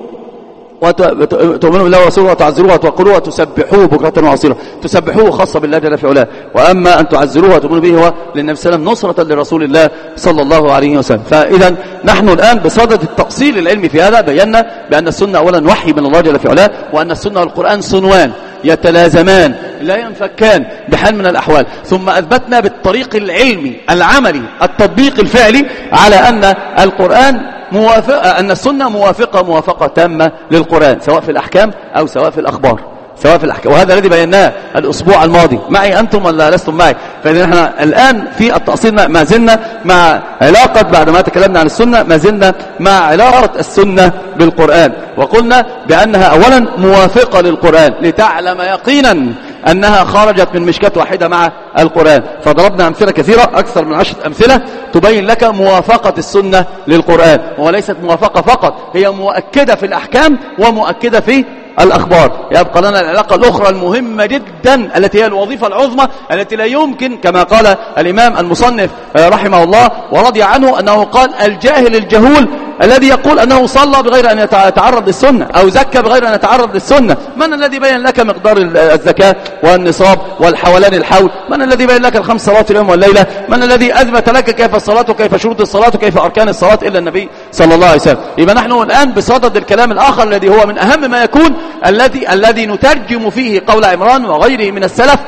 وتؤمنوا بالله ورسوله وتعزروه وتوقروه وتسبحوه بكرة وأصيلا. تسبحوه خاصة بالله جل في علاه، وأما أن تعزروه وتؤمنوا به هو للنبي صلى الله عليه وسلم نصرة لرسول الله صلى الله عليه وسلم. فإذا نحن الآن بصدد التأصيل العلمي في هذا بينا بأن السنة أولا وحي من الله جل في علاه، وأن السنة والقرآن صنوان يتلازمان لا ينفكان بحال من الأحوال. ثم أثبتنا بالطريق العلمي العملي التطبيق الفعلي على أن القرآن موافقة، أن السنة موافقة موافقة تامة للقرآن، سواء في الأحكام أو سواء في الأخبار، سواء في الأحكام. وهذا الذي بيناه الأسبوع الماضي. معي أنتم ولا لستم معي؟ فإذا نحن الآن في التأصيل ما زلنا مع علاقة، بعد ما تكلمنا عن السنة ما زلنا مع علاقة السنة بالقرآن، وقلنا بأنها أولا موافقة للقرآن لتعلم يقينا أنها خرجت من مشكاة واحدة مع القرآن. فضربنا أمثلة كثيرة، أكثر من عشرة أمثلة تبين لك موافقة السنة للقرآن، وليست موافقة فقط، هي مؤكدة في الأحكام ومؤكدة في الأخبار. يبقى لنا العلاقة الأخرى المهمة جدا التي هي الوظيفة العظمى التي لا يمكن، كما قال الإمام المصنف رحمه الله ورضي عنه، أنه قال الجاهل الجهول الذي يقول أنه صلى بغير أن يتعرض للسنة أو زكى بغير أن يتعرض للسنة. من الذي بين لك مقدار الزكاة والنصاب والحولان الحول؟ من الذي بين لك الخمس صلوات اليوم والليلة؟ من الذي أثبت لك كيف الصلاة وكيف شروط الصلاة وكيف أركان الصلاة إلا النبي صلى الله عليه وسلم؟ يبقى نحن الآن بصدد الكلام الآخر الذي هو من أهم ما يكون، الذي الذي نترجم فيه قول عمران وغيره من السلف: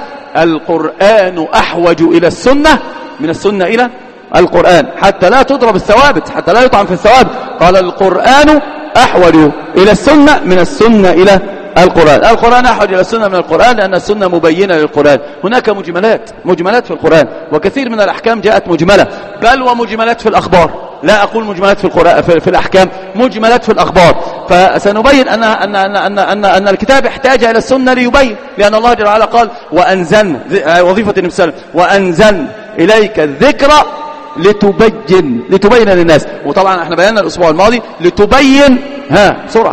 القرآن أحوج إلى السنة من السنة إلى القرآن، حتى لا تضرب الثوابت، حتى لا يطعن في الثوابت. قال القرآن أحوج إلى السنة من السنة إلى القرآن. القرآن أحوج إلى السنة من القرآن لأن السنة مبينة للقرآن. هناك مجملات مجملات في القرآن، وكثير من الأحكام جاءت مجملة، بل ومجملات في الأخبار. لا أقول مجملات في القرآن في, في الأحكام، مجملات في الأخبار. فسنبين أن أن أن أن أن, أن الكتاب احتاج إلى السنة ليبين، لأن الله جل وعلا قال: وأنزلنا، وظيفة النبي صلى الله عليه وسلم: وأنزلنا إليك الذكر لتبين لتبين للناس. وطبعا احنا بينا الأسبوع الماضي لتبين. ها بسرعة،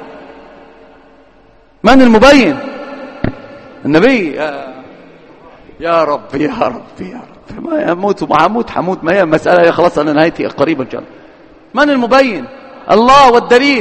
من المبين؟ النبي. يا رب يا رب يا رب، ما يموت ومعموت حمود، ما هي مسألة، هي خلاص أنا نهايتي قريبا إن شاء الله. من المبين؟ الله. والدليل: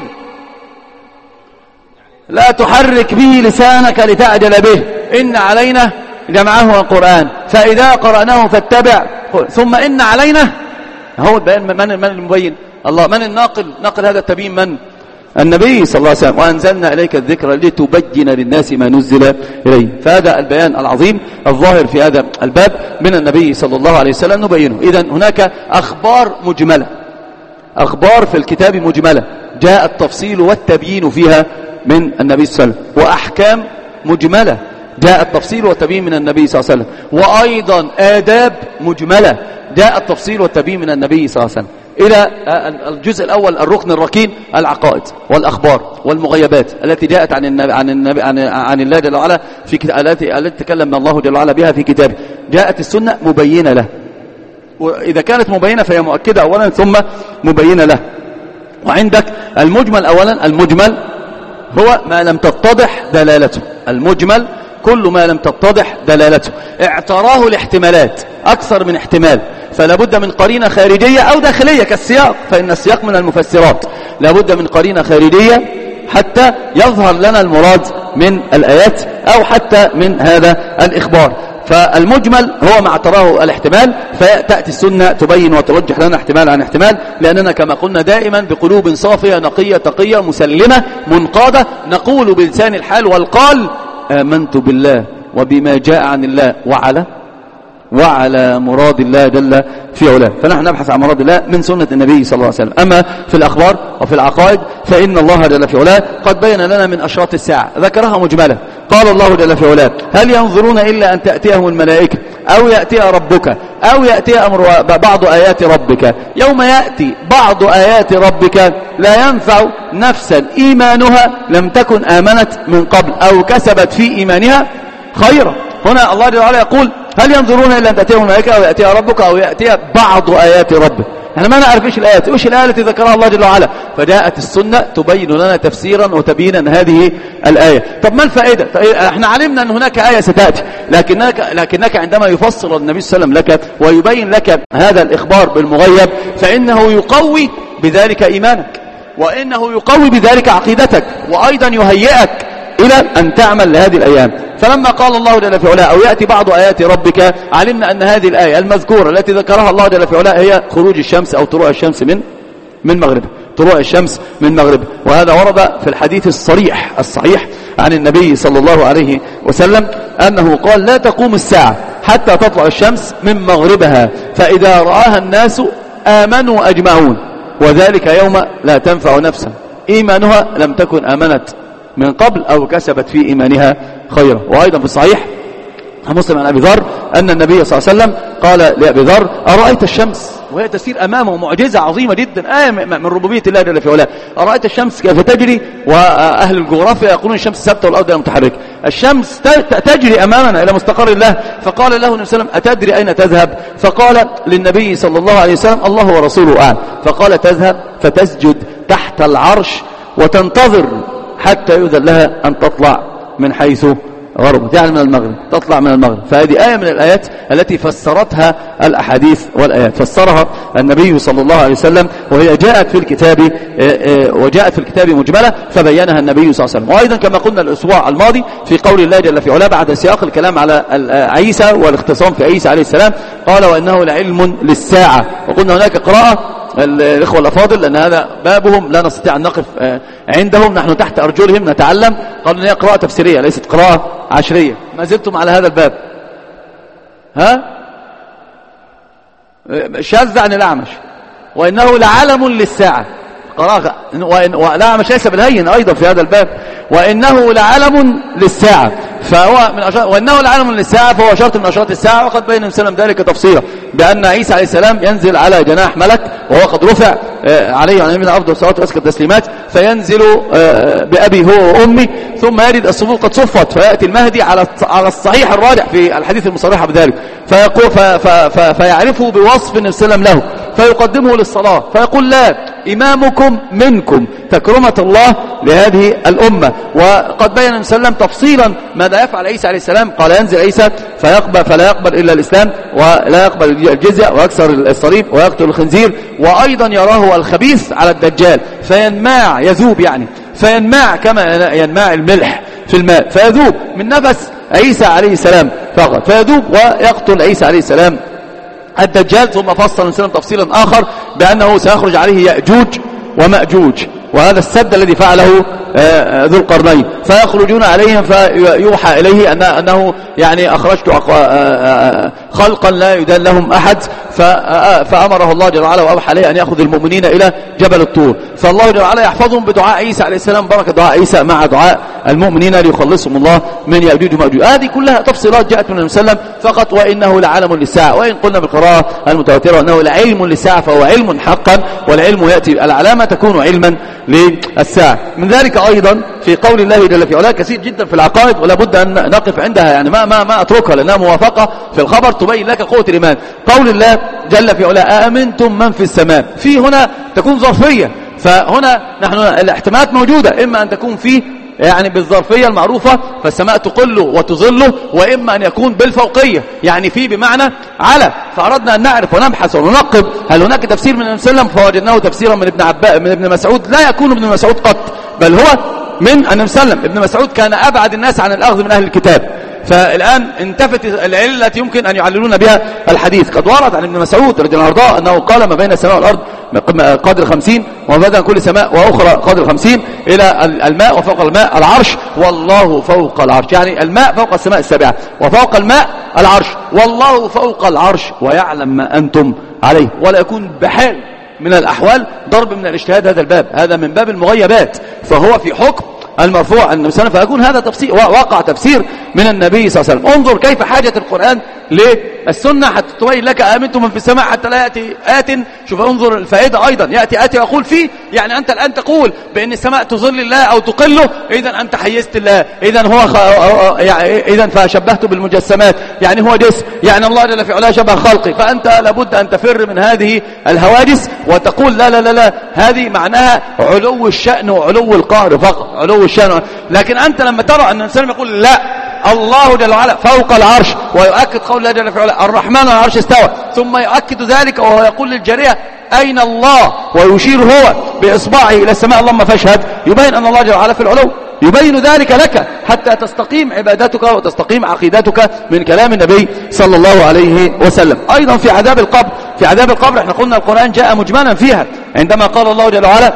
لا تحرك به لسانك لتعجل به، إن علينا جمعه القرآن فإذا قرأناه فاتبع، ثم إن علينا. هو البيان. من من المبين؟ الله. من الناقل؟ ناقل هذا التبيين من؟ النبي صلى الله عليه وسلم: وأنزلنا إليك الذكر لتبين للناس ما نزل إليه. فهذا البيان العظيم الظاهر في هذا الباب من النبي صلى الله عليه وسلم نبينه. إذن هناك أخبار مجملة، أخبار في الكتاب مجملة جاء التفصيل والتبيين فيها من النبي صلى الله عليه وسلم، وأحكام مجملة جاء التفصيل والتبيين من النبي صلى الله عليه وسلم، وأيضا آداب مجملة جاء التفصيل والتبيين من النبي صلى الله عليه وسلم. إلى الجزء الأول الركن الركين: العقائد والأخبار والمغيبات التي جاءت عن النبي عن النبي عن, عن الله جل وعلا في التي التي تكلم الله جل وعلا بها في كتابه. جاءت السنة مبينة له، وإذا كانت مبينة فهي مؤكدة أولا ثم مبينة له. وعندك المجمل أولا. المجمل هو ما لم تتضح دلالته، المجمل كل ما لم تتضح دلالته، اعتراه الاحتمالات أكثر من احتمال، فلا بد من قرينة خارجية أو داخلية كالسياق، فإن السياق من المفسرات، لا بد من قرينة خارجية حتى يظهر لنا المراد من الآيات أو حتى من هذا الإخبار. فالمجمل هو ما اعتراه الاحتمال، فتأتي السنة تبين وترجح لنا احتمال عن احتمال، لأننا كما قلنا دائما بقلوب صافية نقية تقية مسلمة منقادة نقول بلسان الحال والقال آمنت بالله وبما جاء عن الله وعلى وعلى مراد الله جل في علاه. فنحن نبحث عن مراد الله من سنة النبي صلى الله عليه وسلم. أما في الأخبار وفي العقائد فإن الله جل في علاه قد بين لنا من أشراط الساعة ذكرها مجملة. قال الله جل في علاه هل ينظرون إلا أن تأتيهم الملائكة أو يأتي ربك أو يأتي أمر بعض آيات ربك. يوم يأتي بعض آيات ربك لا ينفع نفسا إيمانها لم تكن آمنت من قبل أو كسبت في إيمانها خيرا. هنا الله جل وعلا يقول هل ينظرون إلا أن تأتيهم الملائكة أو يأتي ربك أو يأتي بعض آيات ربك. احنا ما نعرف ايش الآيات، ايش الآية التي ذكرها الله جل وعلا، فجاءت السنة تبين لنا تفسيرا وتبينا هذه الآية. طب ما الفائدة؟ طيب احنا علمنا أن هناك آية ستأتي، لكنك, لكنك عندما يفصل النبي صلى الله عليه وسلم لك ويبين لك هذا الإخبار بالمغيب فإنه يقوي بذلك إيمانك، وإنه يقوي بذلك عقيدتك، وأيضا يهيئك إلى أن تعمل لهذه الأيام. فلما قال الله جل في علاه أو يأتي بعض آيات ربك علمنا أن هذه الآية المذكورة التي ذكرها الله جل في علاه هي خروج الشمس أو طلوع الشمس من من مغربها، طلوع الشمس من مغربها. وهذا ورد في الحديث الصريح الصحيح عن النبي صلى الله عليه وسلم أنه قال لا تقوم الساعة حتى تطلع الشمس من مغربها فإذا رآها الناس آمنوا أجمعون وذلك يوم لا تنفع نفسا إيمانها لم تكن آمنت من قبل أو كسبت في إيمانها خيرا. وأيضا في الصحيح مسلم عن أبي ذر أن النبي صلى الله عليه وسلم قال لأبي ذر أرأيت الشمس، وهي تسير أمامه معجزة عظيمة جدا آية من ربوبية الله جل في علاه، أرأيت الشمس كيف تجري، وأهل الجغرافيا يقولون الشمس ثابتة والأرض متحركة، الشمس تجري أمامنا إلى مستقر الله. فقال له النبي صلى الله عليه وسلم أتدري أين تذهب؟ فقال للنبي صلى الله عليه وسلم الله ورسوله أعلم. فقال تذهب فتسجد تحت العرش وتنتظر حتى يؤذن لها أن تطلع من حيث غربت، يعني من المغرب، تطلع من المغرب. فهذه آية من الآيات التي فسرتها الأحاديث والآيات، فسرها النبي صلى الله عليه وسلم، وهي جاءت في الكتاب وجاءت في الكتاب مجملة فبينها النبي صلى الله عليه وسلم. وأيضا كما قلنا الأسبوع الماضي في قول الله جل في علاه بعد سياق الكلام على عيسى والاختصام في عيسى عليه السلام قال وإنه لعلم للساعة. وقلنا هناك قراءة الإخوة الأفاضل لأن هذا بابهم لا نستطيع أن نقف عندهم، نحن تحت أرجلهم نتعلم، قالوا أن هي قراءة تفسيرية ليست قراءة عشرية. ما زلتم على هذا الباب؟ ها؟ شاذ عن الأعمش وإنه لعلم للساعة، قراءة والأعمش ليس بالهين أيضا في هذا الباب، وإنه لعلم للساعة، فهو من أشار... وإنه لعلم للساعة فهو شرط من أشراط الساعة. وقد بين وسلم ذلك تفصيلا بأن عيسى عليه السلام ينزل على جناح ملك وهو قد رفع عليه عن من أفضل الصلاة وأزكى التسليمات، فينزل بأبي هو وأمي ثم يجد الصفوف قد صفت، فيأتي المهدي على على الصحيح الراجح في الحديث المصرح بذلك، فيقول ف... ف... ف... فيعرفه بوصف النبي صلى الله عليه وسلم له فيقدمه للصلاة فيقول لا إمامكم منكم تكرمة الله لهذه الأمة. وقد بين النبي صلى الله عليه وسلم تفصيلا ماذا يفعل عيسى عليه السلام، قال ينزل عيسى فيقبل فلا يقبل إلا الإسلام ولا يقبل الجزية ويكسر الصليب ويقتل الخنزير، وأيضا يراه الخبيث على الدجال فينماع يذوب، يعني فينماع كما ينماع الملح في الماء، فيذوب من نفس عيسى عليه السلام فقط، فيذوب ويقتل عيسى عليه السلام الدجال. ثم فصل الإسلام تفصيلا آخر بأنه سيخرج عليه يأجوج ومأجوج، وهذا السد الذي فعله ذو القرنين، فيخرجون عليهم فيوحى إليه أن أنه يعني أخرجت خلقا لا يدان لهم أحد، فأمره الله جل وعلا وأوحى عليه أن يأخذ المؤمنين إلى جبل الطور، فالله جل وعلا يحفظهم بدعاء عيسى عليه السلام، بركة دعاء عيسى مع دعاء المؤمنين ليخلصهم الله من يأجوج ومأجوج. هذه كلها تفصيلات جاءت من النبي صلى الله عليه وسلم فقط. وإنه لعلم للساعة، وإن قلنا بالقراءة المتواترة أنه لعلم للساعة فهو علم حقا، والعلم يأتي العلامة تكون علما للساعة. من ذلك أيضا في قول الله جل في علاه كثير جدا في العقائد ولا بد أن نقف عندها، يعني ما ما ما أتركها لأنها موافقة في الخبر تبين لك قوة الإيمان. قول الله جل في علاه أأمنتم من في السماء، في هنا تكون ظرفية، فهنا نحن الاحتمالات موجودة، إما أن تكون فيه يعني بالظرفية المعروفة فالسماء تقله وتظله، وإما أن يكون بالفوقية يعني في بمعنى على. فأردنا أن نعرف ونبحث وننقب هل هناك تفسير من النبي صلى الله عليه وسلم، فوجدناه تفسيرا من ابن عباس من ابن مسعود، لا يكون ابن مسعود قط بل هو من النبي صلى الله عليه وسلم. ابن مسعود كان أبعد الناس عن الأخذ من أهل الكتاب، فالآن انتفت العلة التي يمكن أن يعللون بها الحديث. قد ورد عن ابن مسعود رضي الله عنه أنه قال ما بين السماء والأرض قدر خمسين، وبدأ كل سماء وأخرى قدر خمسين، إلى الماء وفوق الماء العرش والله فوق العرش، يعني الماء فوق السماء السابعة وفوق الماء العرش والله فوق العرش ويعلم ما أنتم عليه. ولا يكون بحال من الأحوال ضرب من الاجتهاد هذا الباب، هذا من باب المغيبات، فهو في حكم المرفوع عن النبي، فيكون هذا تفسير وقع تفسير من النبي صلى الله عليه وسلم. انظر كيف حاجة القرآن للسنة حتى تبين لك آمنتم من في السماء حتى لا يأتي آت. شوف انظر الفائدة أيضا، يأتي آت يقول فيه، يعني أنت الآن تقول بأن السماء تظل الله أو تقله، إذا أنت حيزت الله، إذا هو خ... يعني إذا فشبهته بالمجسمات، يعني هو جسم، يعني الله جل في علاه شبه خلقي، فأنت لابد أن تفر من هذه الحوادث وتقول لا لا لا لا هذه معناها علو الشأن وعلو القهر فقط، علو الشأن. لكن أنت لما ترى أن الإنسان يقول لا الله جل وعلا فوق العرش، ويؤكد قول الله جل وعلا الرحمن على العرش استوى، ثم يؤكد ذلك وهو يقول للجارية أين الله، ويشير هو بإصبعه إلى السماء اللهم فاشهد، يبين أن الله جل وعلا في العلو، يبين ذلك لك حتى تستقيم عبادتك وتستقيم عقيدتك من كلام النبي صلى الله عليه وسلم. أيضا في عذاب القبر، في عذاب القبر احنا قلنا القرآن جاء مجملا فيها، عندما قال الله جل وعلا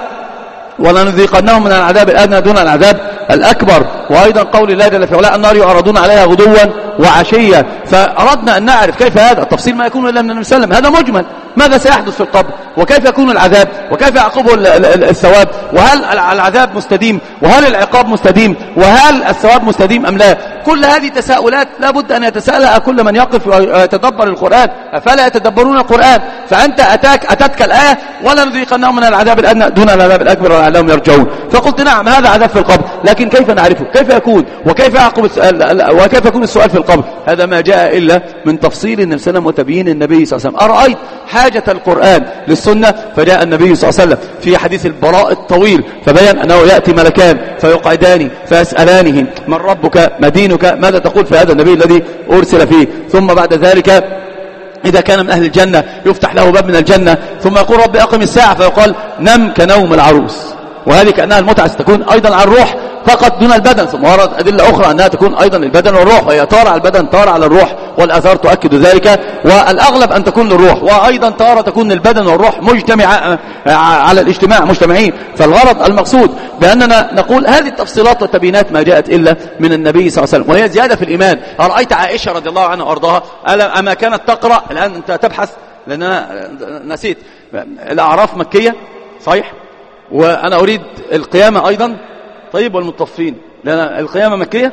ولنذيقنهم من العذاب الأدنى دون العذاب الأكبر، وأيضا قول الله جل وعلا النار يعرضون عليها غدوا وعشيا. فأردنا أن نعرف كيف هذا التفصيل ما يكون إلا من النبي صلى الله عليه وسلم، هذا مجمل، ماذا سيحدث في القبر وكيف يكون العذاب وكيف يعقبه الثواب، وهل العذاب مستديم وهل العقاب مستديم وهل الثواب مستديم أم لا. كل هذه تساؤلات لا بد أن يتساءلها كل من يقف ويتدبر القرآن، أفلا يتدبرون القرآن؟ فأنت أتاك أتتك الآية ولنذيقنهم من العذاب الأدنى دون العذاب الأكبر ولعلهم يرجعون، فقلت نعم هذا عذاب في القبر، لكن كيف نعرفه؟ كيف يكون؟ وكيف يعقب السؤال؟ وكيف يكون السؤال في القبر؟ هذا ما جاء إلا من تفصيل النبي صلى الله عليه وسلم وتبيين النبي صلى الله عليه وسلم. أرأيت حاجة القرآن للسنة؟ فجاء النبي صلى الله عليه وسلم في حديث البراء الطويل فبين أنه يأتي ملكان فيقعدان فيسألانه من ربك ما دينك ماذا تقول في هذا النبي الذي أرسل فيه، ثم بعد ذلك إذا كان من أهل الجنة يفتح له باب من الجنة، ثم يقول رب أقم الساعة فيقال نم كنوم العروس، وهذه كأنها المتعة ستكون أيضا على الروح فقط دون البدن. ثم ورد أدلة أخرى أنها تكون أيضا للبدن والروح، وهي تارة على البدن تارة على الروح، والآثار تؤكد ذلك، والأغلب أن تكون للروح، وأيضا تارة تكون للبدن والروح مجتمع على الاجتماع مجتمعين. فالغرض المقصود بأننا نقول هذه التفصيلات والتبيينات ما جاءت إلا من النبي صلى الله عليه وسلم، وهي زيادة في الإيمان. رأيت عائشة رضي الله عنها وأرضاها أما كانت تقرأ، الآن أنت تبحث لأن أنا نسيت، الأعراف مكية صحيح، وأنا أريد القيامة أيضا طيب والمطفين، لأن القيامة مكية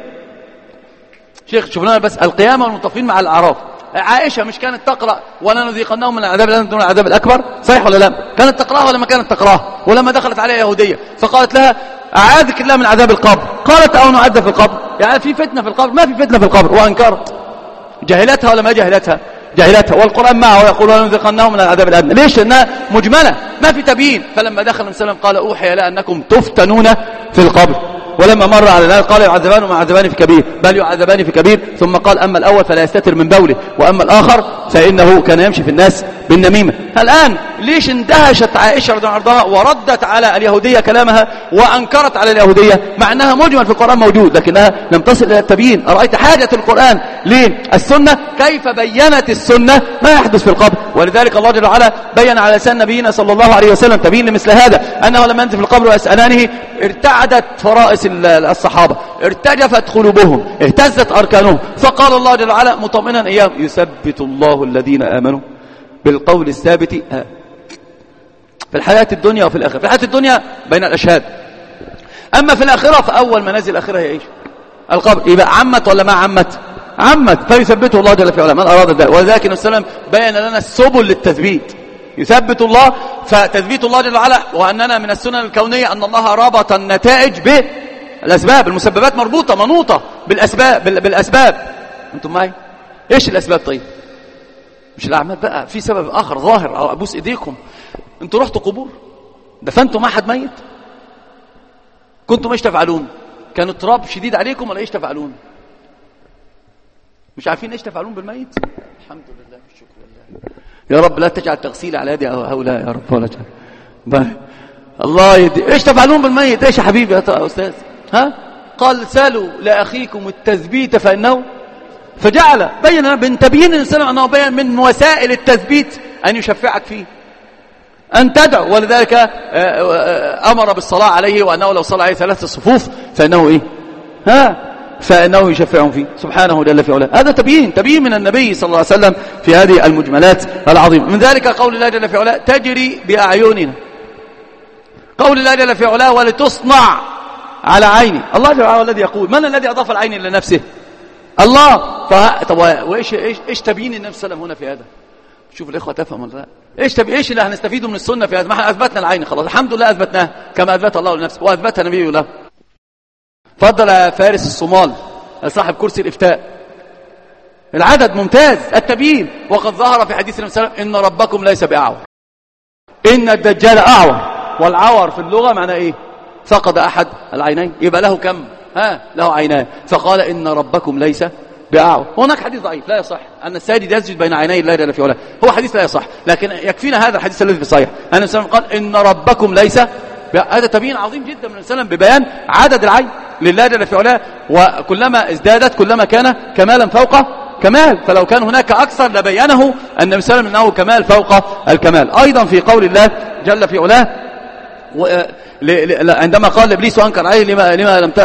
شيخ شوف لنا بس القيامة والمطفين مع الأعراف. عائشة مش كانت تقرأ ولا نذيقنهم من العذاب الأدنى دون العذاب الأكبر صحيح ولا لا؟ كانت تقرأها ولا ما كانت تقرأها؟ ولما دخلت عليها يهودية فقالت لها أعاذك الله من عذاب القبر، قالت أو نعذب في القبر، يعني في فتنة في القبر؟ ما في فتنة في القبر، وأنكرت. جهلتها ولا ما جهلتها؟ جاهلتها، والقرآن معه ويقول ولنذيقنهم من العذاب الأدنى. ليش؟ لأنها مجملة ما في تبيين. فلما دخل النبي صلى الله عليه وسلم قال أوحي لا أنكم تفتنون في القبر، ولما مر على الآية قال يعذبان وما يعذبان في كبير، بل يعذبان في كبير، ثم قال أما الأول فلا يستتر من بوله، وأما الآخر فإنه كان يمشي في الناس بالنميمة. الآن ليش اندهشت عائشة رضي الله عنها وردت على اليهودية كلامها وأنكرت على اليهودية مع أنها مجمل في القرآن موجود، لكنها لم تصل إلى التبيين؟ أرأيت حاجة القرآن للسنة؟ كيف بينت السنة ما يحدث في القبر؟ ولذلك الله جل وعلا بين على لسان نبينا صلى الله عليه وسلم تبيين لمثل هذا، أنه لما ينزل في القبر ويسألانه ارتعدت فرائس الصحابة، ارتجفت قلوبهم، اهتزت أركانهم، فقال الله جل وعلا مطمئنا إياهم يثبت الله الذين آمنوا بالقول الثابت في الحياة الدنيا وفي الآخرة. في الحياة الدنيا بين الأشهاد، أما في الآخرة فأول منازل الآخرة هي إيش؟ القبر. يبقى عمت ولا ما عمت؟ عمت، فيثبته الله جل وعلا من أراد ذلك. ولذلك النبي صلى الله عليه وسلم بين لنا السبل للتثبيت، يثبت الله، فتثبيت الله جل وعلا، وأننا من السنن الكونية أن الله ربط النتائج بالأسباب، المسببات مربوطة منوطة بالأسباب بالأسباب. أنتم معي؟ إيش الأسباب طيب؟ مش الأعمال بقى، في سبب آخر ظاهر، أبوس إيديكم، أنتوا رحتوا قبور دفنتوا ما حد ميت، كنتم إيش تفعلون؟ كان التراب شديد عليكم ولا إيش تفعلون؟ مش عارفين إيش تفعلون بالميت؟ الحمد لله والشكر لله. يا رب لا تجعل تغسيل على يدي هؤلاء يا رب، ولا تجعل الله يدي. إيش تفعلون بالميت؟ إيش يا حبيبي يا أستاذ؟ ها؟ قال سالوا لأخيكم التثبيت فإنه فجعل بين من تبيين الإنسان أنه بين من وسائل التثبيت أن يشفعك فيه، أن تدعو. ولذلك أمر بالصلاة عليه، وأنه لو صلى عليه ثلاث صفوف فإنه إيه ها فإنه يشفعهم فيه سبحانه جل في علاه. هذا تبيين تبيين من النبي صلى الله عليه وسلم في هذه المجملات العظيمة. من ذلك قول الله جل في علاه تجري بأعيننا، قول الله جل في علاه ولتصنع على عيني. الله جل وعلا الذي يقول، من الذي أضاف العين إلى نفسه؟ الله. طب وإيش إيش إيش تبيين النبي صلى الله عليه وسلم هنا في هذا؟ شوف الإخوة تفهم ولا لا؟ إيش تبي إيش اللي هنستفيده من السنة في هذا؟ ما احنا أثبتنا العين خلاص، الحمد لله أثبتناه كما أثبت الله لنفسه وأثبتها نبيه له. فضل فارس الصومال صاحب كرسي الإفتاء، العدد ممتاز، التبيين. وقد ظهر في حديث النبي صلى الله عليه وسلم إن ربكم ليس بأعور، إن الدجال أعور. والعور في اللغة معناه إيه؟ فقد أحد العينين، يبقى له كم؟ ها له عينان. فقال إن ربكم ليس بأعور. هناك حديث ضعيف لا يصح أن الساجد يسجد بين عيني الله جل في علاه، هو حديث لا يصح، لكن يكفينا هذا الحديث الذي في الصحيح أن النبي قال إن ربكم ليس. هذا تبيين عظيم جدا من السلام ببيان عدد العين لله جل في علاه، وكلما ازدادت كلما كان كمالا فوق كمال، فلو كان هناك أكثر لبينه النبي صلى الله عليه وسلم أنه كمال فوق الكمال. أيضا في قول الله جل في علاه عندما قال لإبليس وأنكر عليه لما, لما لم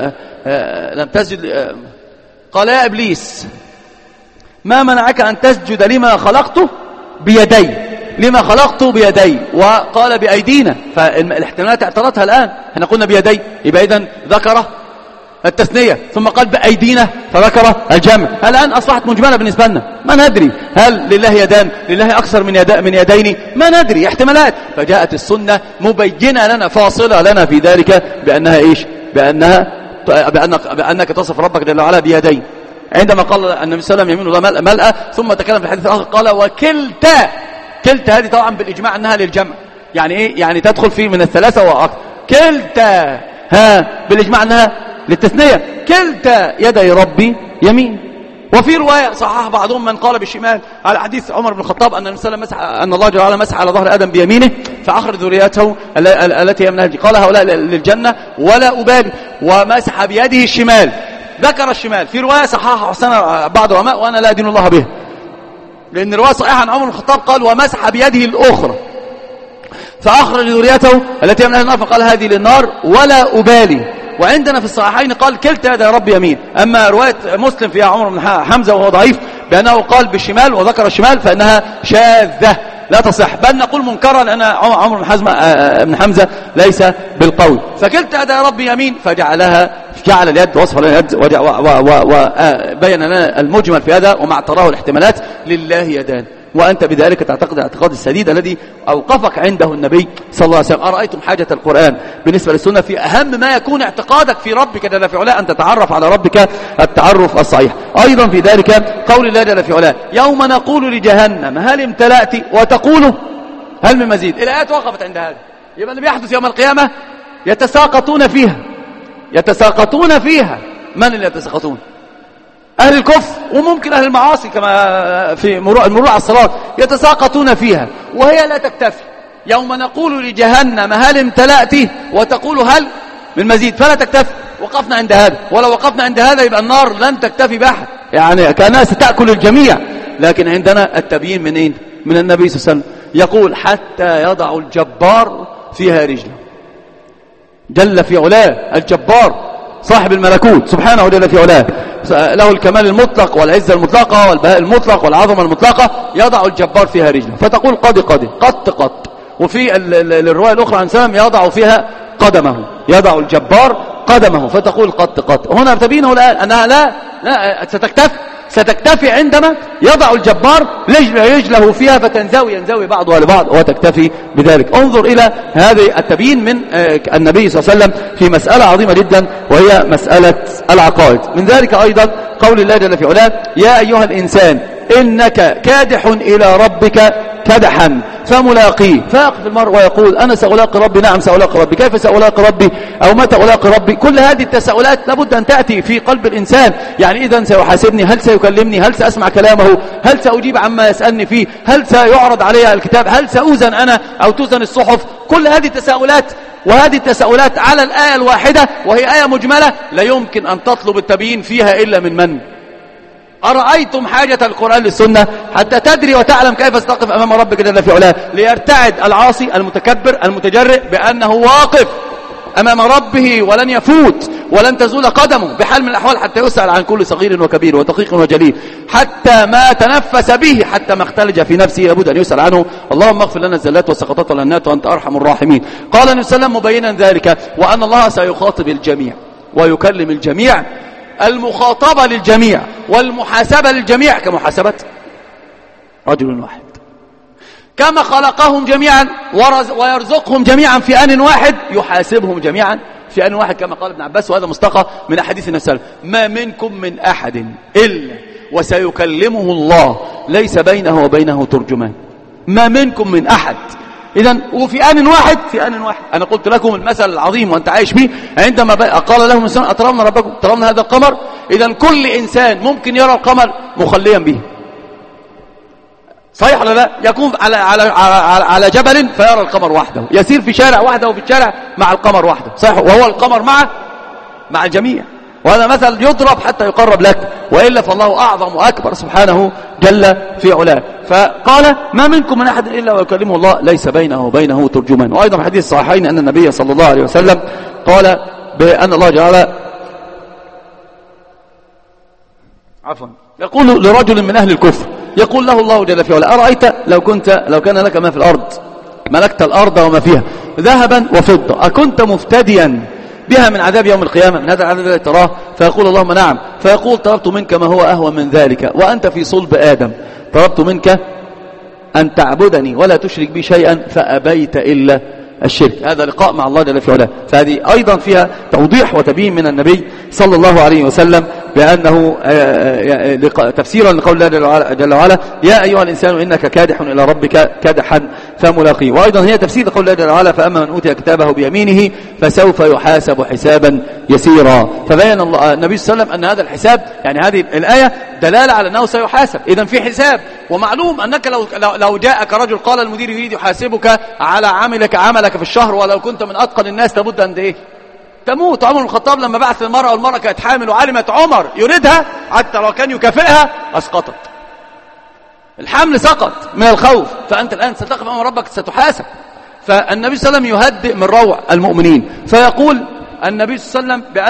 لم تسجد، قال يا إبليس ما منعك أن تسجد لما خلقته بيدي، لما خلقته بيدي، وقال بأيدينا، فالاحتمالات اعترضتها الآن. احنا قلنا بيدي يبقى إذن ذكره التثنية، ثم قال بأيدينا فذكر الجمع. الآن أصبحت مجملة بالنسبة لنا، ما ندري هل لله يدان، لله أكثر من, يد... من يدين، ما ندري، احتمالات. فجاءت السنة مبينة لنا فاصلة لنا في ذلك بأنها إيش؟ بأنها بأنك, بأنك تصف ربك جل وعلا بيدين. عندما قال النبي صلى الله عليه وسلم يمين الله ملأ، ثم تكلم في الحديث الآخر قال وكلتا. كلتا هذه طبعا بالإجماع أنها للجمع، يعني إيه؟ يعني تدخل فيه من الثلاثة وأكثر. كلتا ها بالإجماع أنها للتثنية، كلتا يدي ربي يمين. وفي رواية صحح بعضهم من قال بالشمال على حديث عمر بن الخطاب أن النبي مسح أن الله جل وعلا مسح على ظهر آدم بيمينه فأخرج ذريته التي هي من أهل، قال هؤلاء للجنة ولا أبالي، ومسح بيده الشمال، ذكر الشمال. في رواية صححها حسن بعض العلماء وأنا لا أدين الله به، لأن الرواية صحيحة عن عمر بن الخطاب قال ومسح بيده الأخرى فأخرج ذريته التي هي من أهل النار فقال هذه للنار ولا أبالي. وعندنا في الصحيحين قال كلتا يدي ربي يمين. أما رواية مسلم فيها عمر بن حمزة وهو ضعيف بأنه قال بالشمال وذكر الشمال فإنها شاذة لا تصح، بل نقول منكرا لأن عمر بن حزم بن حمزة ليس بالقول. فكلتا يدي ربي يمين فجعلها جعل اليد وصف اليد وبين لنا المجمل في هذا وما اعتراه الاحتمالات لله يدان، وأنت بذلك تعتقد اعتقاد السديد الذي أوقفك عنده النبي صلى الله عليه وسلم. أرأيتم حاجة القرآن بالنسبة للسنة في أهم ما يكون اعتقادك في ربك جل في علاه، أن تتعرف على ربك التعرف الصحيح. أيضا في ذلك قول الله جل في علاه يوم نقول لجهنم هل امتلأت وتقول هل من مزيد. الآيات وقفت عند هذا. يبقى اللي بيحدث يوم القيامة يتساقطون فيها، يتساقطون فيها. من اللي يتساقطون؟ أهل الكفر وممكن أهل المعاصي كما في المرور على الصراط يتساقطون فيها، وهي لا تكتفي. يوم نقول لجهنم هل امتلأت وتقول هل من مزيد، فلا تكتفي. وقفنا عند هذا، ولو وقفنا عند هذا يبقى النار لن تكتفي بأحد، يعني كأنها ستأكل الجميع. لكن عندنا التبيين منين؟ من النبي صلى الله عليه وسلم يقول حتى يضع الجبار فيها رجله جل في علاه. الجبار صاحب الملكوت سبحانه جل في علاه، له الكمال المطلق والعزة المطلقة والبهاء المطلق والعظمة المطلقة، يضع الجبار فيها رجله فتقول قد قد قط قط. وفي الرواية الأخرى عن سلام يضع فيها قدمه، يضع الجبار قدمه فتقول قط قط. هنا تبينه الآن أنها لا, لا ستكتفي ستكتفي عندما يضع الجبار رجله فيها فتنزوي ينزوي بعضها لبعض وتكتفي بذلك. انظر إلى هذه التبيين من النبي صلى الله عليه وسلم في مسألة عظيمة جدا وهي مسألة العقائد. من ذلك أيضا قول الله جل في علاه يا أيها الإنسان إنك كادح إلى ربك كدحا فملاقيه. فيقف المرء ويقول أنا سألاقي ربي، نعم سألاقي ربي، كيف سألاقي ربي أو متى ألاقي ربي؟ كل هذه التساؤلات لابد أن تأتي في قلب الإنسان. يعني إذا سيحاسبني، هل سيكلمني، هل سأسمع كلامه، هل سأجيب عما يسألني فيه، هل سيعرض علي الكتاب، هل سأوزن أنا أو توزن الصحف؟ كل هذه التساؤلات، وهذه التساؤلات على الآية الواحدة وهي آية مجملة لا يمكن أن تطلب التبيين فيها إلا من من؟ أرأيتم حاجة القرآن للسنة حتى تدري وتعلم كيف تقف أمام ربك جل في علاه، ليرتعد العاصي المتكبر المتجرئ بأنه واقف أمام ربه ولن يفوت ولن تزول قدمه بحال من الأحوال، حتى يسأل عن كل صغير وكبير ودقيق وجليل، حتى ما تنفس به، حتى ما اختلج في نفسه لابد أن يسأل عنه. اللهم اغفر لنا الزلات والسقطات والأنات وأنت أرحم الراحمين. قال النبي صلى الله عليه وسلم مبينا ذلك وأن الله سيخاطب الجميع ويكلم الجميع، المخاطبة للجميع والمحاسبة للجميع كمحاسبة رجل واحد، كما خلقهم جميعا ويرزقهم جميعا في آن واحد يحاسبهم جميعا في آن واحد، كما قال ابن عباس، وهذا مستقى من أحاديث النبي صلى الله عليه وسلم: ما منكم من أحد إلا وسيكلمه الله ليس بينه وبينه ترجمان. ما منكم من أحد، إذن وفي آن واحد، في آن واحد. أنا قلت لكم المثل العظيم وأنت عايش به، عندما قال لهم الإنسان أترون ربكم ترون هذا القمر، إذن كل إنسان ممكن يرى القمر مخليا به، صحيح ولا لا؟ يكون على على على, على جبل فيرى القمر وحده، يسير في شارع وحده وفي الشارع مع القمر وحده، صحيح، وهو القمر مع مع الجميع. وهذا مثل يضرب حتى يقرب لك، وإلا فالله أعظم وأكبر سبحانه جل في علاه. فقال: ما منكم من أحد إلا ويكلمه الله ليس بينه وبينه ترجمان. وأيضا في حديث الصحيحين أن النبي صلى الله عليه وسلم قال بأن الله جعل عفوا يقول لرجل من أهل الكفر، يقول له الله جل في علاه: أرأيت لو كنت لو كان لك ما في الأرض، ملكت الأرض وما فيها ذهبا وفضة، أكنت مفتديا بها من عذاب يوم القيامة، من هذا العذاب الذي تراه؟ فيقول اللهم نعم. فيقول: طلبت منك ما هو أهون من ذلك وأنت في صلب آدم، طلبت منك أن تعبدني ولا تشرك بي شيئا فأبيت إلا الشرك. هذا لقاء مع الله جل في علاه. فهذه أيضا فيها توضيح وتبيين من النبي صلى الله عليه وسلم بأنه تفسيرا لقول الله جل وعلا: يا أيها الإنسان إنك كادح إلى ربك كدحا فملاقيه. وأيضا هي تفسير لقول الله جل وعلا: فأما من أوتي كتابه بيمينه فسوف يحاسب حسابا يسيرا. فبين الله النبي صلى الله عليه وسلم أن هذا الحساب، يعني هذه الآية دلالة على أنه سيحاسب، إذن في حساب. ومعلوم أنك لو لو جاءك رجل قال المدير يريد يحاسبك على عملك عملك في الشهر، ولو كنت من أتقن الناس لابد أن إيه؟ تموت. عمر بن الخطاب لما بعث المرأة والمرأة كانت حامل وعلمت عمر يريدها حتى لو كان يكافئها أسقطت الحمل، سقط من الخوف. فأنت الآن ستقف أمام ربك ستحاسب. فالنبي صلى الله عليه وسلم يهدئ من روع المؤمنين، فيقول النبي صلى الله عليه وسلم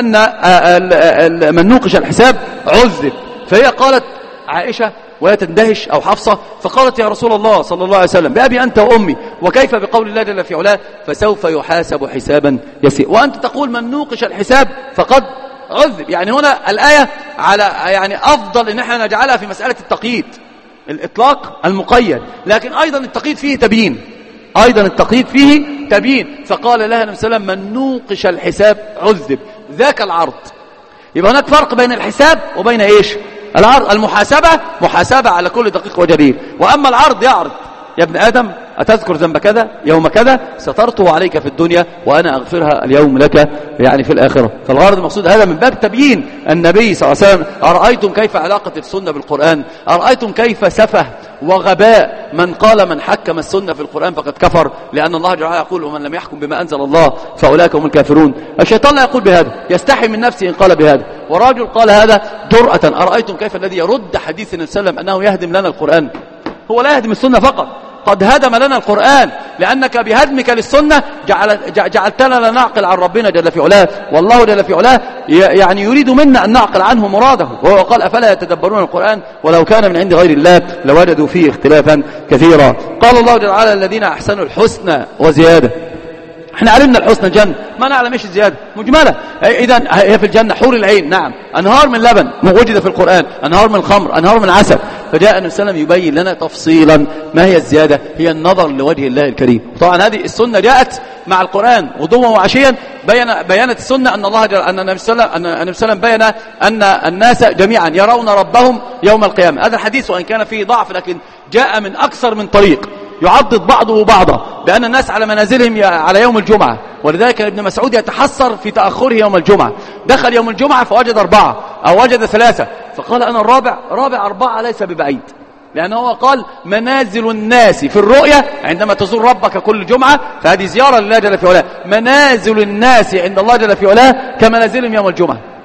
بأن من نوقش الحساب عذب. فهي قالت عائشة وهي تندهش أو حفصة، فقالت: يا رسول الله صلى الله عليه وسلم بأبي أنت وأمي، وكيف بقول الله جل في علاه فسوف يحاسب حسابا يسير، وأنت تقول من نوقش الحساب فقد عذب. يعني هنا الآية على يعني أفضل إن احنا نجعلها في مسألة التقييد، الإطلاق المقيد، لكن أيضا التقييد فيه تبيين، أيضا التقييد فيه تبيين. فقال لها النبي صلى الله عليه وسلم: من نوقش الحساب عذب، ذاك العرض. يبقى هناك فرق بين الحساب وبين إيش؟ العرض. المحاسبة محاسبة على كل دقيق وجليل، وأما العرض يعرض: يا ابن آدم أتذكر ذنب كذا يوم كذا سترته عليك في الدنيا وأنا أغفرها اليوم لك يعني في الآخرة. فالغرض المقصود هذا من باب تبيين النبي صلى الله عليه وسلم. أرأيتم كيف علاقة السنة بالقرآن؟ أرأيتم كيف سفه وغباء من قال من حكم السنة في القرآن فقد كفر، لأن الله جل وعلا يقول: ومن لم يحكم بما أنزل الله فأولئك هم الكافرون. الشيطان لا يقول بهذا، يستحي من نفسه إن قال بهذا، ورجل قال هذا جرأة. أرأيتم كيف الذي يرد حديث النبي صلى الله عليه وسلم أنه يهدم لنا القرآن؟ هو لا يهدم السنة فقط، قد هدم لنا القرآن، لأنك بهدمك للسنة جعل جعلتنا لا نعقل عن ربنا جل في علاه، والله جل في علاه يعني يريد منا أن نعقل عنه مراده. وهو قال: أفلا يتدبرون القرآن ولو كان من عند غير الله لوجدوا فيه اختلافا كثيرا. قال الله جل وعلا: الذين أحسنوا الحسنى وزيادة. احنا علمنا الحسنى الجنة، ما نعلم ايش الزيادة مجملة. إذن هي في الجنة حور العين، نعم، أنهار من لبن موجودة في القرآن، أنهار من خمر، أنهار من عسل. فجاء النبي صلى الله عليه وسلم يبين لنا تفصيلا ما هي الزيادة، هي النظر لوجه الله الكريم. طبعا هذه السنة جاءت مع القرآن غدوا وعشيا، بين بيانت السنة أن الله أن النبي صلى الله عليه وسلم بين أن الناس جميعا يرون ربهم يوم القيامة. هذا الحديث وإن كان فيه ضعف لكن جاء من أكثر من طريق، يعضد بعضه بعضا بأن الناس على منازلهم على يوم الجمعة، ولذلك ابن مسعود يتحسر في تأخره يوم الجمعة. دخل يوم الجمعة فوجد أربعة أو وجد ثلاثة، فقال: أنا الرابع. رابع أربعة ليس ببعيد، لأنه هو قال: منازل الناس في الرؤية عندما تزور ربك كل جمعة، فهذه زيارة لله جل في علاه. منازل الناس عند الله جل في علاه كمنازلهم يوم الجمعة.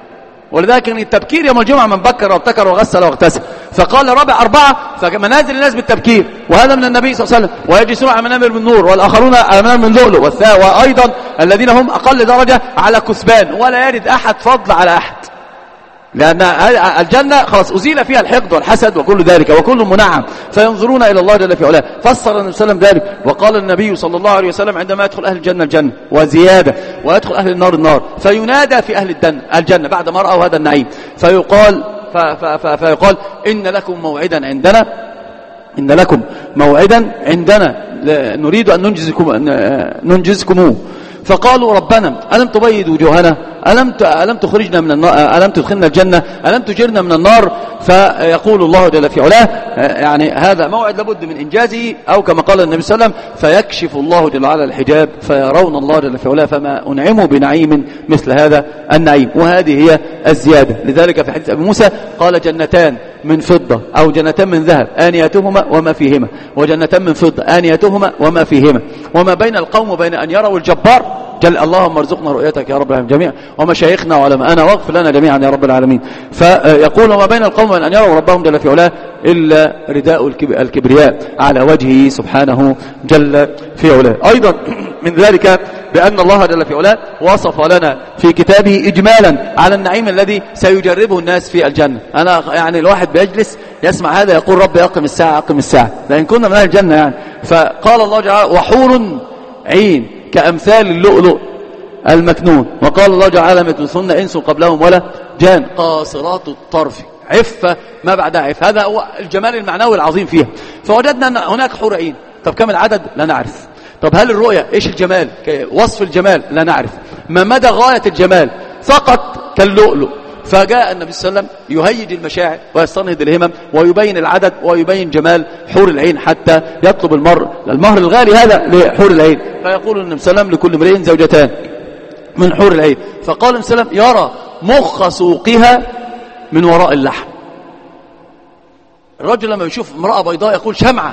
ولذلك التبكير يوم الجمعة من بكر وابتكر وغسل واغتسل. فقال رابع أربعة فمنازل الناس بالتبكير، وهذا من النبي صلى الله عليه وسلم. ويجلسون على منابر من نور والآخرون على منابر من لؤلؤ، وأيضا الذين هم أقل درجة على كثبان، ولا يرد أحد فضل على أحد، لأن الجنة خلاص أزيل فيها الحقد والحسد وكل ذلك وكل منعم، فينظرون إلى الله جل في علاه. فسر النبي صلى الله عليه وسلم ذلك، وقال النبي صلى الله عليه وسلم عندما يدخل أهل الجنة الجنة وزيادة، ويدخل أهل النار النار، فينادى في أهل الجنة بعد ما رأوا هذا النعيم، فيقال فيقال إن لكم موعدا عندنا، إن لكم موعدا عندنا نريد أن ننجزكم ننجزكموه. فقالوا ربنا ألم تبيض وجوهنا، ألم ألم تخرجنا من النار، ألم تدخلنا الجنة، ألم تجرنا من النار. فيقول الله جل في علاه يعني هذا موعد لابد من إنجازه، أو كما قال النبي صلى الله عليه وسلم فيكشف الله جل وعلا الحجاب فيرون الله جل في علاه، فما أنعموا بنعيم مثل هذا النعيم. وهذه هي الزيادة. لذلك في حديث أبي موسى قال جنتان من فضة أو جنتان من ذهب آنيتهما وما فيهما، وجنتان من فضة آنيتهما وما فيهما. وما بين القوم وبين أن يروا الجبار جل اللهم ارزقنا رؤيتك يا رب العالمين جميعا، ومشايخنا وعلماءنا واغفر لنا جميعا يا رب العالمين. فيقول وما بين القوم وبين أن يروا ربهم جل في علاه إلا رداء الكبرياء على وجهه سبحانه جل في علاه. أيضا من ذلك بأن الله جل في علاه وصف لنا في كتابه إجمالا على النعيم الذي سيجربه الناس في الجنة. أنا يعني الواحد بيجلس يسمع هذا يقول رب أقم الساعة أقم الساعة، لأن كنا من أهل الجنة يعني. فقال الله جل وعلا وحور عين كأمثال اللؤلؤ المكنون. وقال الله جل لم يطمثهن إنس قبلهم ولا جان قاصرات الطرف عفة ما بعدها عفة. هذا هو الجمال المعنوي العظيم فيها. فوجدنا أن هناك حور عين. طب كم العدد؟ لا نعرف. طب هل الرؤية إيش الجمال؟ وصف الجمال لا نعرف. ما مدى غاية الجمال؟ فقط كاللؤلؤ. فجاء النبي صلى الله عليه وسلم يهيج المشاعر ويستنهض الهمم ويبين العدد ويبين جمال حور العين حتى يطلب المر المهر الغالي هذا لحور العين. فيقول النبي صلى الله عليه وسلم لكل امرئ زوجتان من حور العين. فقال النبي صلى الله عليه وسلم يرى مخ سوقها من وراء اللحم. الرجل لما يشوف امرأة بيضاء يقول شمعة،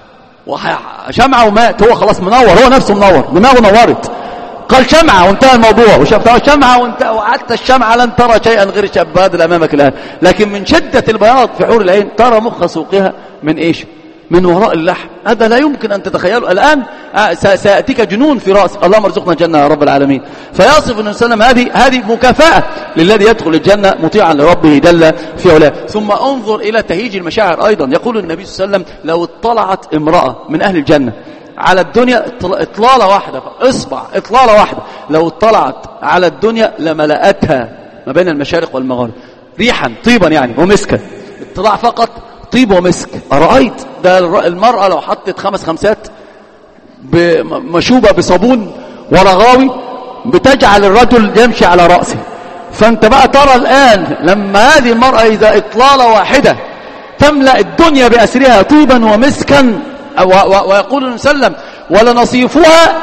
وشمعة ومات، هو خلاص منور، هو نفسه منور، دماغه نورت، قال شمعة وانتهى الموضوع. وشفت شمعة وعدت الشمعة لن ترى شيئا غير الشباد أمامك الآن. لكن من شدة البياض في حور العين ترى مخ سوقها من إيش؟ من وراء اللحم. هذا لا يمكن أن تتخيله الآن. سيأتيك جنون في رأس. اللهم ارزقنا الجنة يا رب العالمين. فيصف النبي صلى الله عليه وسلم هذه هذه مكافأة للذي يدخل الجنة مطيعا لربه جل في علاه. ثم انظر إلى تهيج المشاعر أيضا. يقول النبي صلى الله عليه وسلم لو اطلعت امرأة من أهل الجنة على الدنيا اطلالة واحدة، اصبع اطلالة واحدة، لو اطلعت على الدنيا لملأتها ما بين المشارق والمغارب ريحا طيبا يعني ومسكا. اطلاع فقط طيب ومسك. أرأيت ده المرأة لو حطت خمس خمسات مشوبة بصابون ورغاوي بتجعل الرجل يمشي على رأسه. فانت بقى ترى الآن لما هذه المرأة إذا إطلالة واحدة تملأ الدنيا بأسرها طيبا ومسكا. ويقول النبي صلى الله عليه وسلم ولنصيفها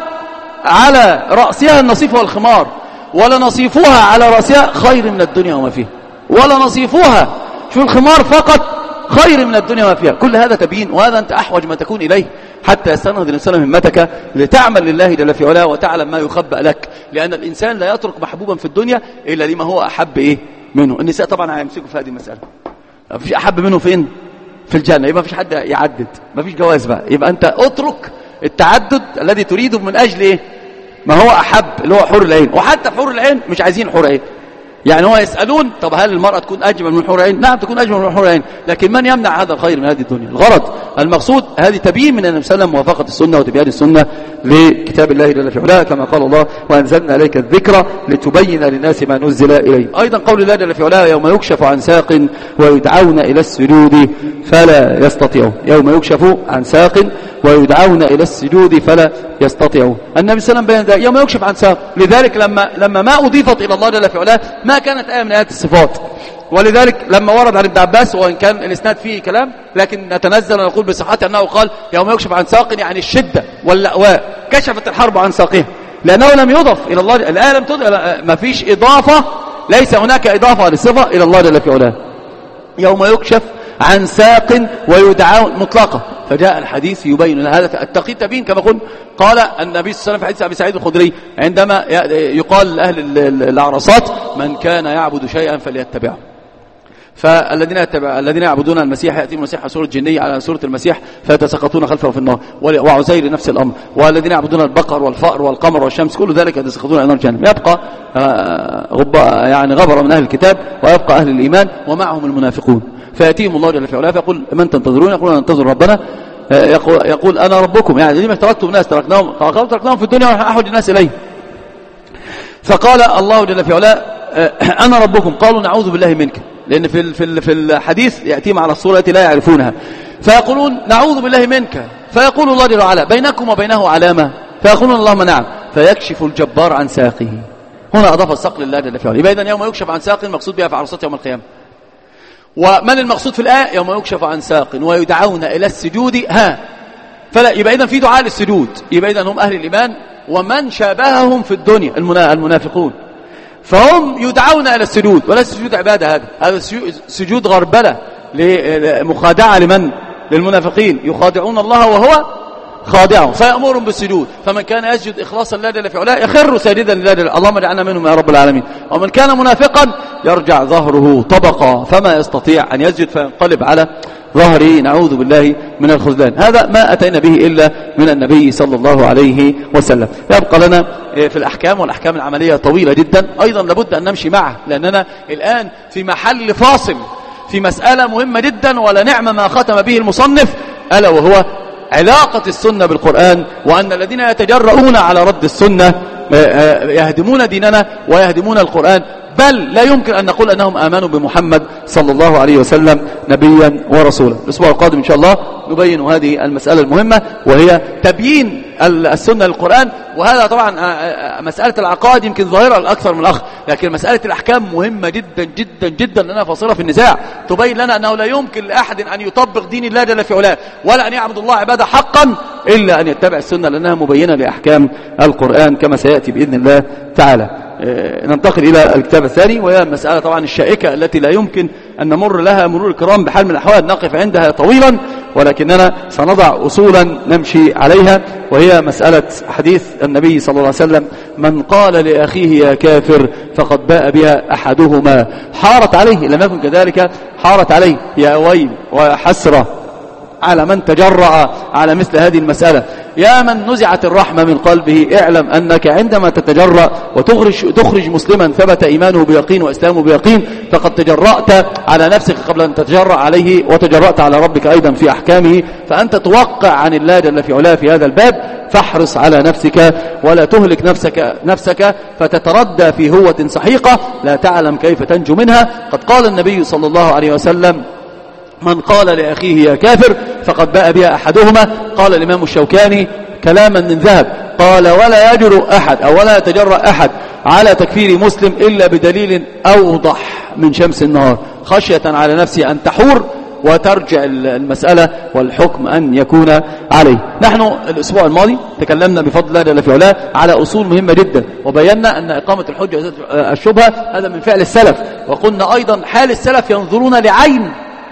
على رأسها النصيف والخمار، ولنصيفها على رأسها خير من الدنيا وما فيها، ولنصيفها شو الخمار فقط خير من الدنيا وما فيها. كل هذا تبين، وهذا أنت أحوج ما تكون إليه حتى يستنهض النبي صلى الله عليه وسلم همتك لتعمل لله جل في علاه وتعلم ما يخبأ لك. لأن الإنسان لا يترك محبوبا في الدنيا إلا لما هو أحب إيه منه. النساء طبعا هيمسكوا في هذه المسألة. ما فيش أحب منه فين؟ في الجنة. يبقى ما فيش حد يعدد، ما فيش جواز بقى. يبقى أنت اترك التعدد الذي تريده من أجل إيه؟ ما هو أحب اللي هو حور العين. وحتى حور العين مش عايزين حور عين. يعني هو يسألون طب هل المرأة تكون أجمل من حور العين؟ نعم تكون أجمل من حور العين، لكن من يمنع هذا الخير من هذه الدنيا؟ الغرض المقصود هذه تبيين من النبي صلى الله عليه وسلم موافقة السنة وتبيان السنة لكتاب الله جل في علاه، كما قال الله وأنزلنا إليك الذكر لتبين للناس ما نزل إليه. أيضا قول الله جل في علاه يوم يكشف عن ساق ويدعون إلى السجود فلا يستطيعون. يوم يكشف عن ساق ويدعون إلى السجود فلا يستطيعون. النبي صلى الله عليه وسلم بين يوم يكشف عن ساق. لذلك لما لما ما أضيفت إلى الله جل في علاه ما كانت آية من آيات الصفات. ولذلك لما ورد عن ابن عباس وإن كان الإسناد فيه كلام لكن نتنزل ونقول بصحته أنه قال يوم يكشف عن ساق يعني الشدة واللأواء. كشفت الحرب عن ساقها لأنه لم يضف إلى الله. الآية لم تضف، ما فيش إضافة، ليس هناك إضافة للصفة إلى الله جل في علاه. يوم يكشف عن ساق ويدعون مطلقة فجاء الحديث يبين هذا التقي تبين. كما قلنا قال النبي صلى الله عليه وسلم في حديث أبي سعيد الخدري عندما يقال لأهل العرصات من كان يعبد شيئا فليتبعه. فالذين يتبع الذين يعبدون المسيح يأتي المسيح على صورة جنية على صورة المسيح فيتساقطون خلفه في النار، وعزير نفس الأمر، والذين يعبدون البقر والفأر والقمر والشمس كل ذلك يتساقطون إلى نار جهنم. يبقى غباء يعني غبر من أهل الكتاب ويبقى أهل الإيمان ومعهم المنافقون، فيأتيهم الله جل في علاه فيقول من تنتظرون؟ يقولون ننتظر ربنا. يقول, يقول أنا ربكم، يعني لما تركتم الناس تركناهم تركناهم في الدنيا ونحن أحوج الناس إليه. فقال الله جل في علاه أنا ربكم، قالوا نعوذ بالله منك، لأن في في في الحديث يأتيهم على الصورة التي لا يعرفونها، فيقولون نعوذ بالله منك، فيقول الله جل وعلا بينكم وبينه علامة، فيقولون اللهم نعم، فيكشف الجبار عن ساقه. هنا أضاف الساق لله جل في علاه، يبقى إذن يوم يكشف عن ساق المقصود بها في عرصات يوم القيامة. ومن المقصود في الآية؟ يوم يكشف عن ساق ويدعون إلى السجود ها، فلا يبقى إذن في دعاء للسجود، يبقى إذن هم أهل الإيمان ومن شابههم في الدنيا المنافقون، فهم يدعون إلى السجود، ولا سجود عبادة، هذا هذا سجود غربلة لمخادعة لمن؟ للمنافقين، يخادعون الله وهو خادعهم، فيأمرهم بالسجود. فمن كان يسجد إخلاصا لله جل في علاه يخر ساجدا لله جل، اللهم اجعلنا منهم يا رب العالمين. ومن كان منافقا يرجع ظهره طبقا فما يستطيع أن يسجد فينقلب على ظهره، نعوذ بالله من الخذلان. هذا ما أتينا به إلا من النبي صلى الله عليه وسلم. يبقى لنا في الأحكام، والأحكام العملية طويلة جدا أيضا لابد أن نمشي معها، لأننا الآن في محل فاصل في مسألة مهمة جدا، ولا نعم ما ختم به المصنف، ألا وهو علاقة السنة بالقرآن، وأن الذين يتجرؤون على رد السنة يهدمون ديننا ويهدمون القرآن، بل لا يمكن أن نقول أنهم آمنوا بمحمد صلى الله عليه وسلم نبيا ورسولا. الأسبوع القادم إن شاء الله نبين هذه المسألة المهمة، وهي تبيين السنة للقرآن. وهذا طبعا مسألة العقائد يمكن ظاهرة الأكثر من الأخ، لكن مسألة الأحكام مهمة جدا جدا جدا لنا، فاصلة في النزاع، تبين لنا أنه لا يمكن لأحد أن يطبق دين الله جل في علاه ولا أن يعبد الله عبادة حقا إلا أن يتبع السنة، لأنها مبينة لأحكام القرآن كما سيأتي بإذن الله تعالى. ننتقل إلى الكتاب الثاني، وهي المسألة طبعا الشائكة التي لا يمكن أن نمر لها مرور الكرام بحال من الأحوال، نقف عندها طويلا، ولكننا سنضع أصولا نمشي عليها، وهي مسألة حديث النبي صلى الله عليه وسلم من قال لأخيه يا كافر فقد باء بها أحدهما. حارت عليه، لم يكن كذلك، حارت عليه يا ويل وحسرة على من تجرأ على مثل هذه المسألة. يا من نزعت الرحمة من قلبه، اعلم أنك عندما تتجرأ وتخرج تخرج مسلما ثبت إيمانه بيقين وإسلامه بيقين، فقد تجرأت على نفسك قبل أن تتجرأ عليه، وتجرأت على ربك أيضا في أحكامه، فأنت توقع عن الله جل في علاه في هذا الباب. فاحرص على نفسك ولا تهلك نفسك نفسك فتتردى في هوة سحيقة لا تعلم كيف تنجو منها. قد قال النبي صلى الله عليه وسلم من قال لأخيه يا كافر فقد باء بها أحدهما. قال الإمام الشوكاني كلاما من ذهب، قال ولا يجرؤ أحد أو ولا يتجرأ أحد على تكفير مسلم إلا بدليل أوضح من شمس النهار، خشية على نفسه أن تحور وترجع المسألة والحكم أن يكون عليه. نحن الأسبوع الماضي تكلمنا بفضل الله جل في علاه على أصول مهمة جدا، وبينا أن إقامة الحجة الشبهة هذا من فعل السلف، وقلنا أيضا حال السلف ينظرون لعين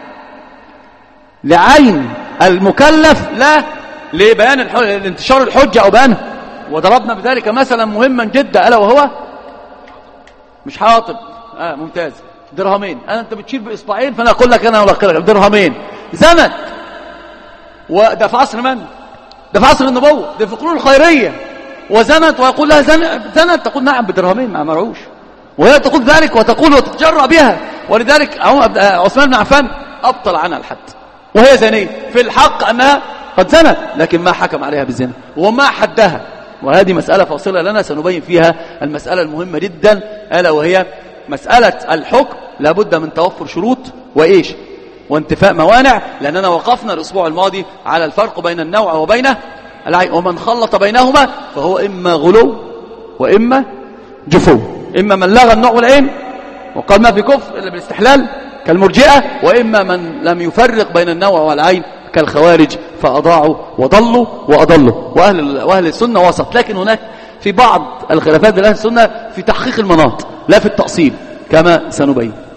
لعين المكلف لا لبيان انتشار الحجة أو بيانها. وضربنا بذلك مثلا مهما جدا، ألا وهو مش حاطب آه ممتاز درهمين، أنا أنت بتشير بإصبعين فأنا أقول لك أنا أقول لك درهمين زنت، وده في عصر من؟ ده في عصر النبوة، ده في القرون الخيرية، وزنت ويقول لها زنت، تقول نعم بدرهمين ما معروش، وهي تقول ذلك وتقول وتتجرأ بها. ولذلك عثمان بن عفان أبطل عنها الحد وهي زانية، في الحق أنها قد زنت، لكن ما حكم عليها بالزنا وما حدها. وهذه مسألة فاصلة لنا سنبين فيها المسألة المهمة جدا، ألا وهي مسألة الحكم لابد من توفر شروط وإيش وانتفاء موانع، لأننا وقفنا الأسبوع الماضي على الفرق بين النوع وبين العين، ومن خلط بينهما فهو إما غلو وإما جفو، إما من لغى النوع والعين وقال ما في كفر إلا بالاستحلال كالمرجئة، وإما من لم يفرق بين النوع والعين كالخوارج فأضاعوا وضلوا وأضلوا. وأهل, وأهل السنة وسط، لكن هناك في بعض الخلافات بين أهل السنة في تحقيق المناط لا في التأصيل كما سنبين.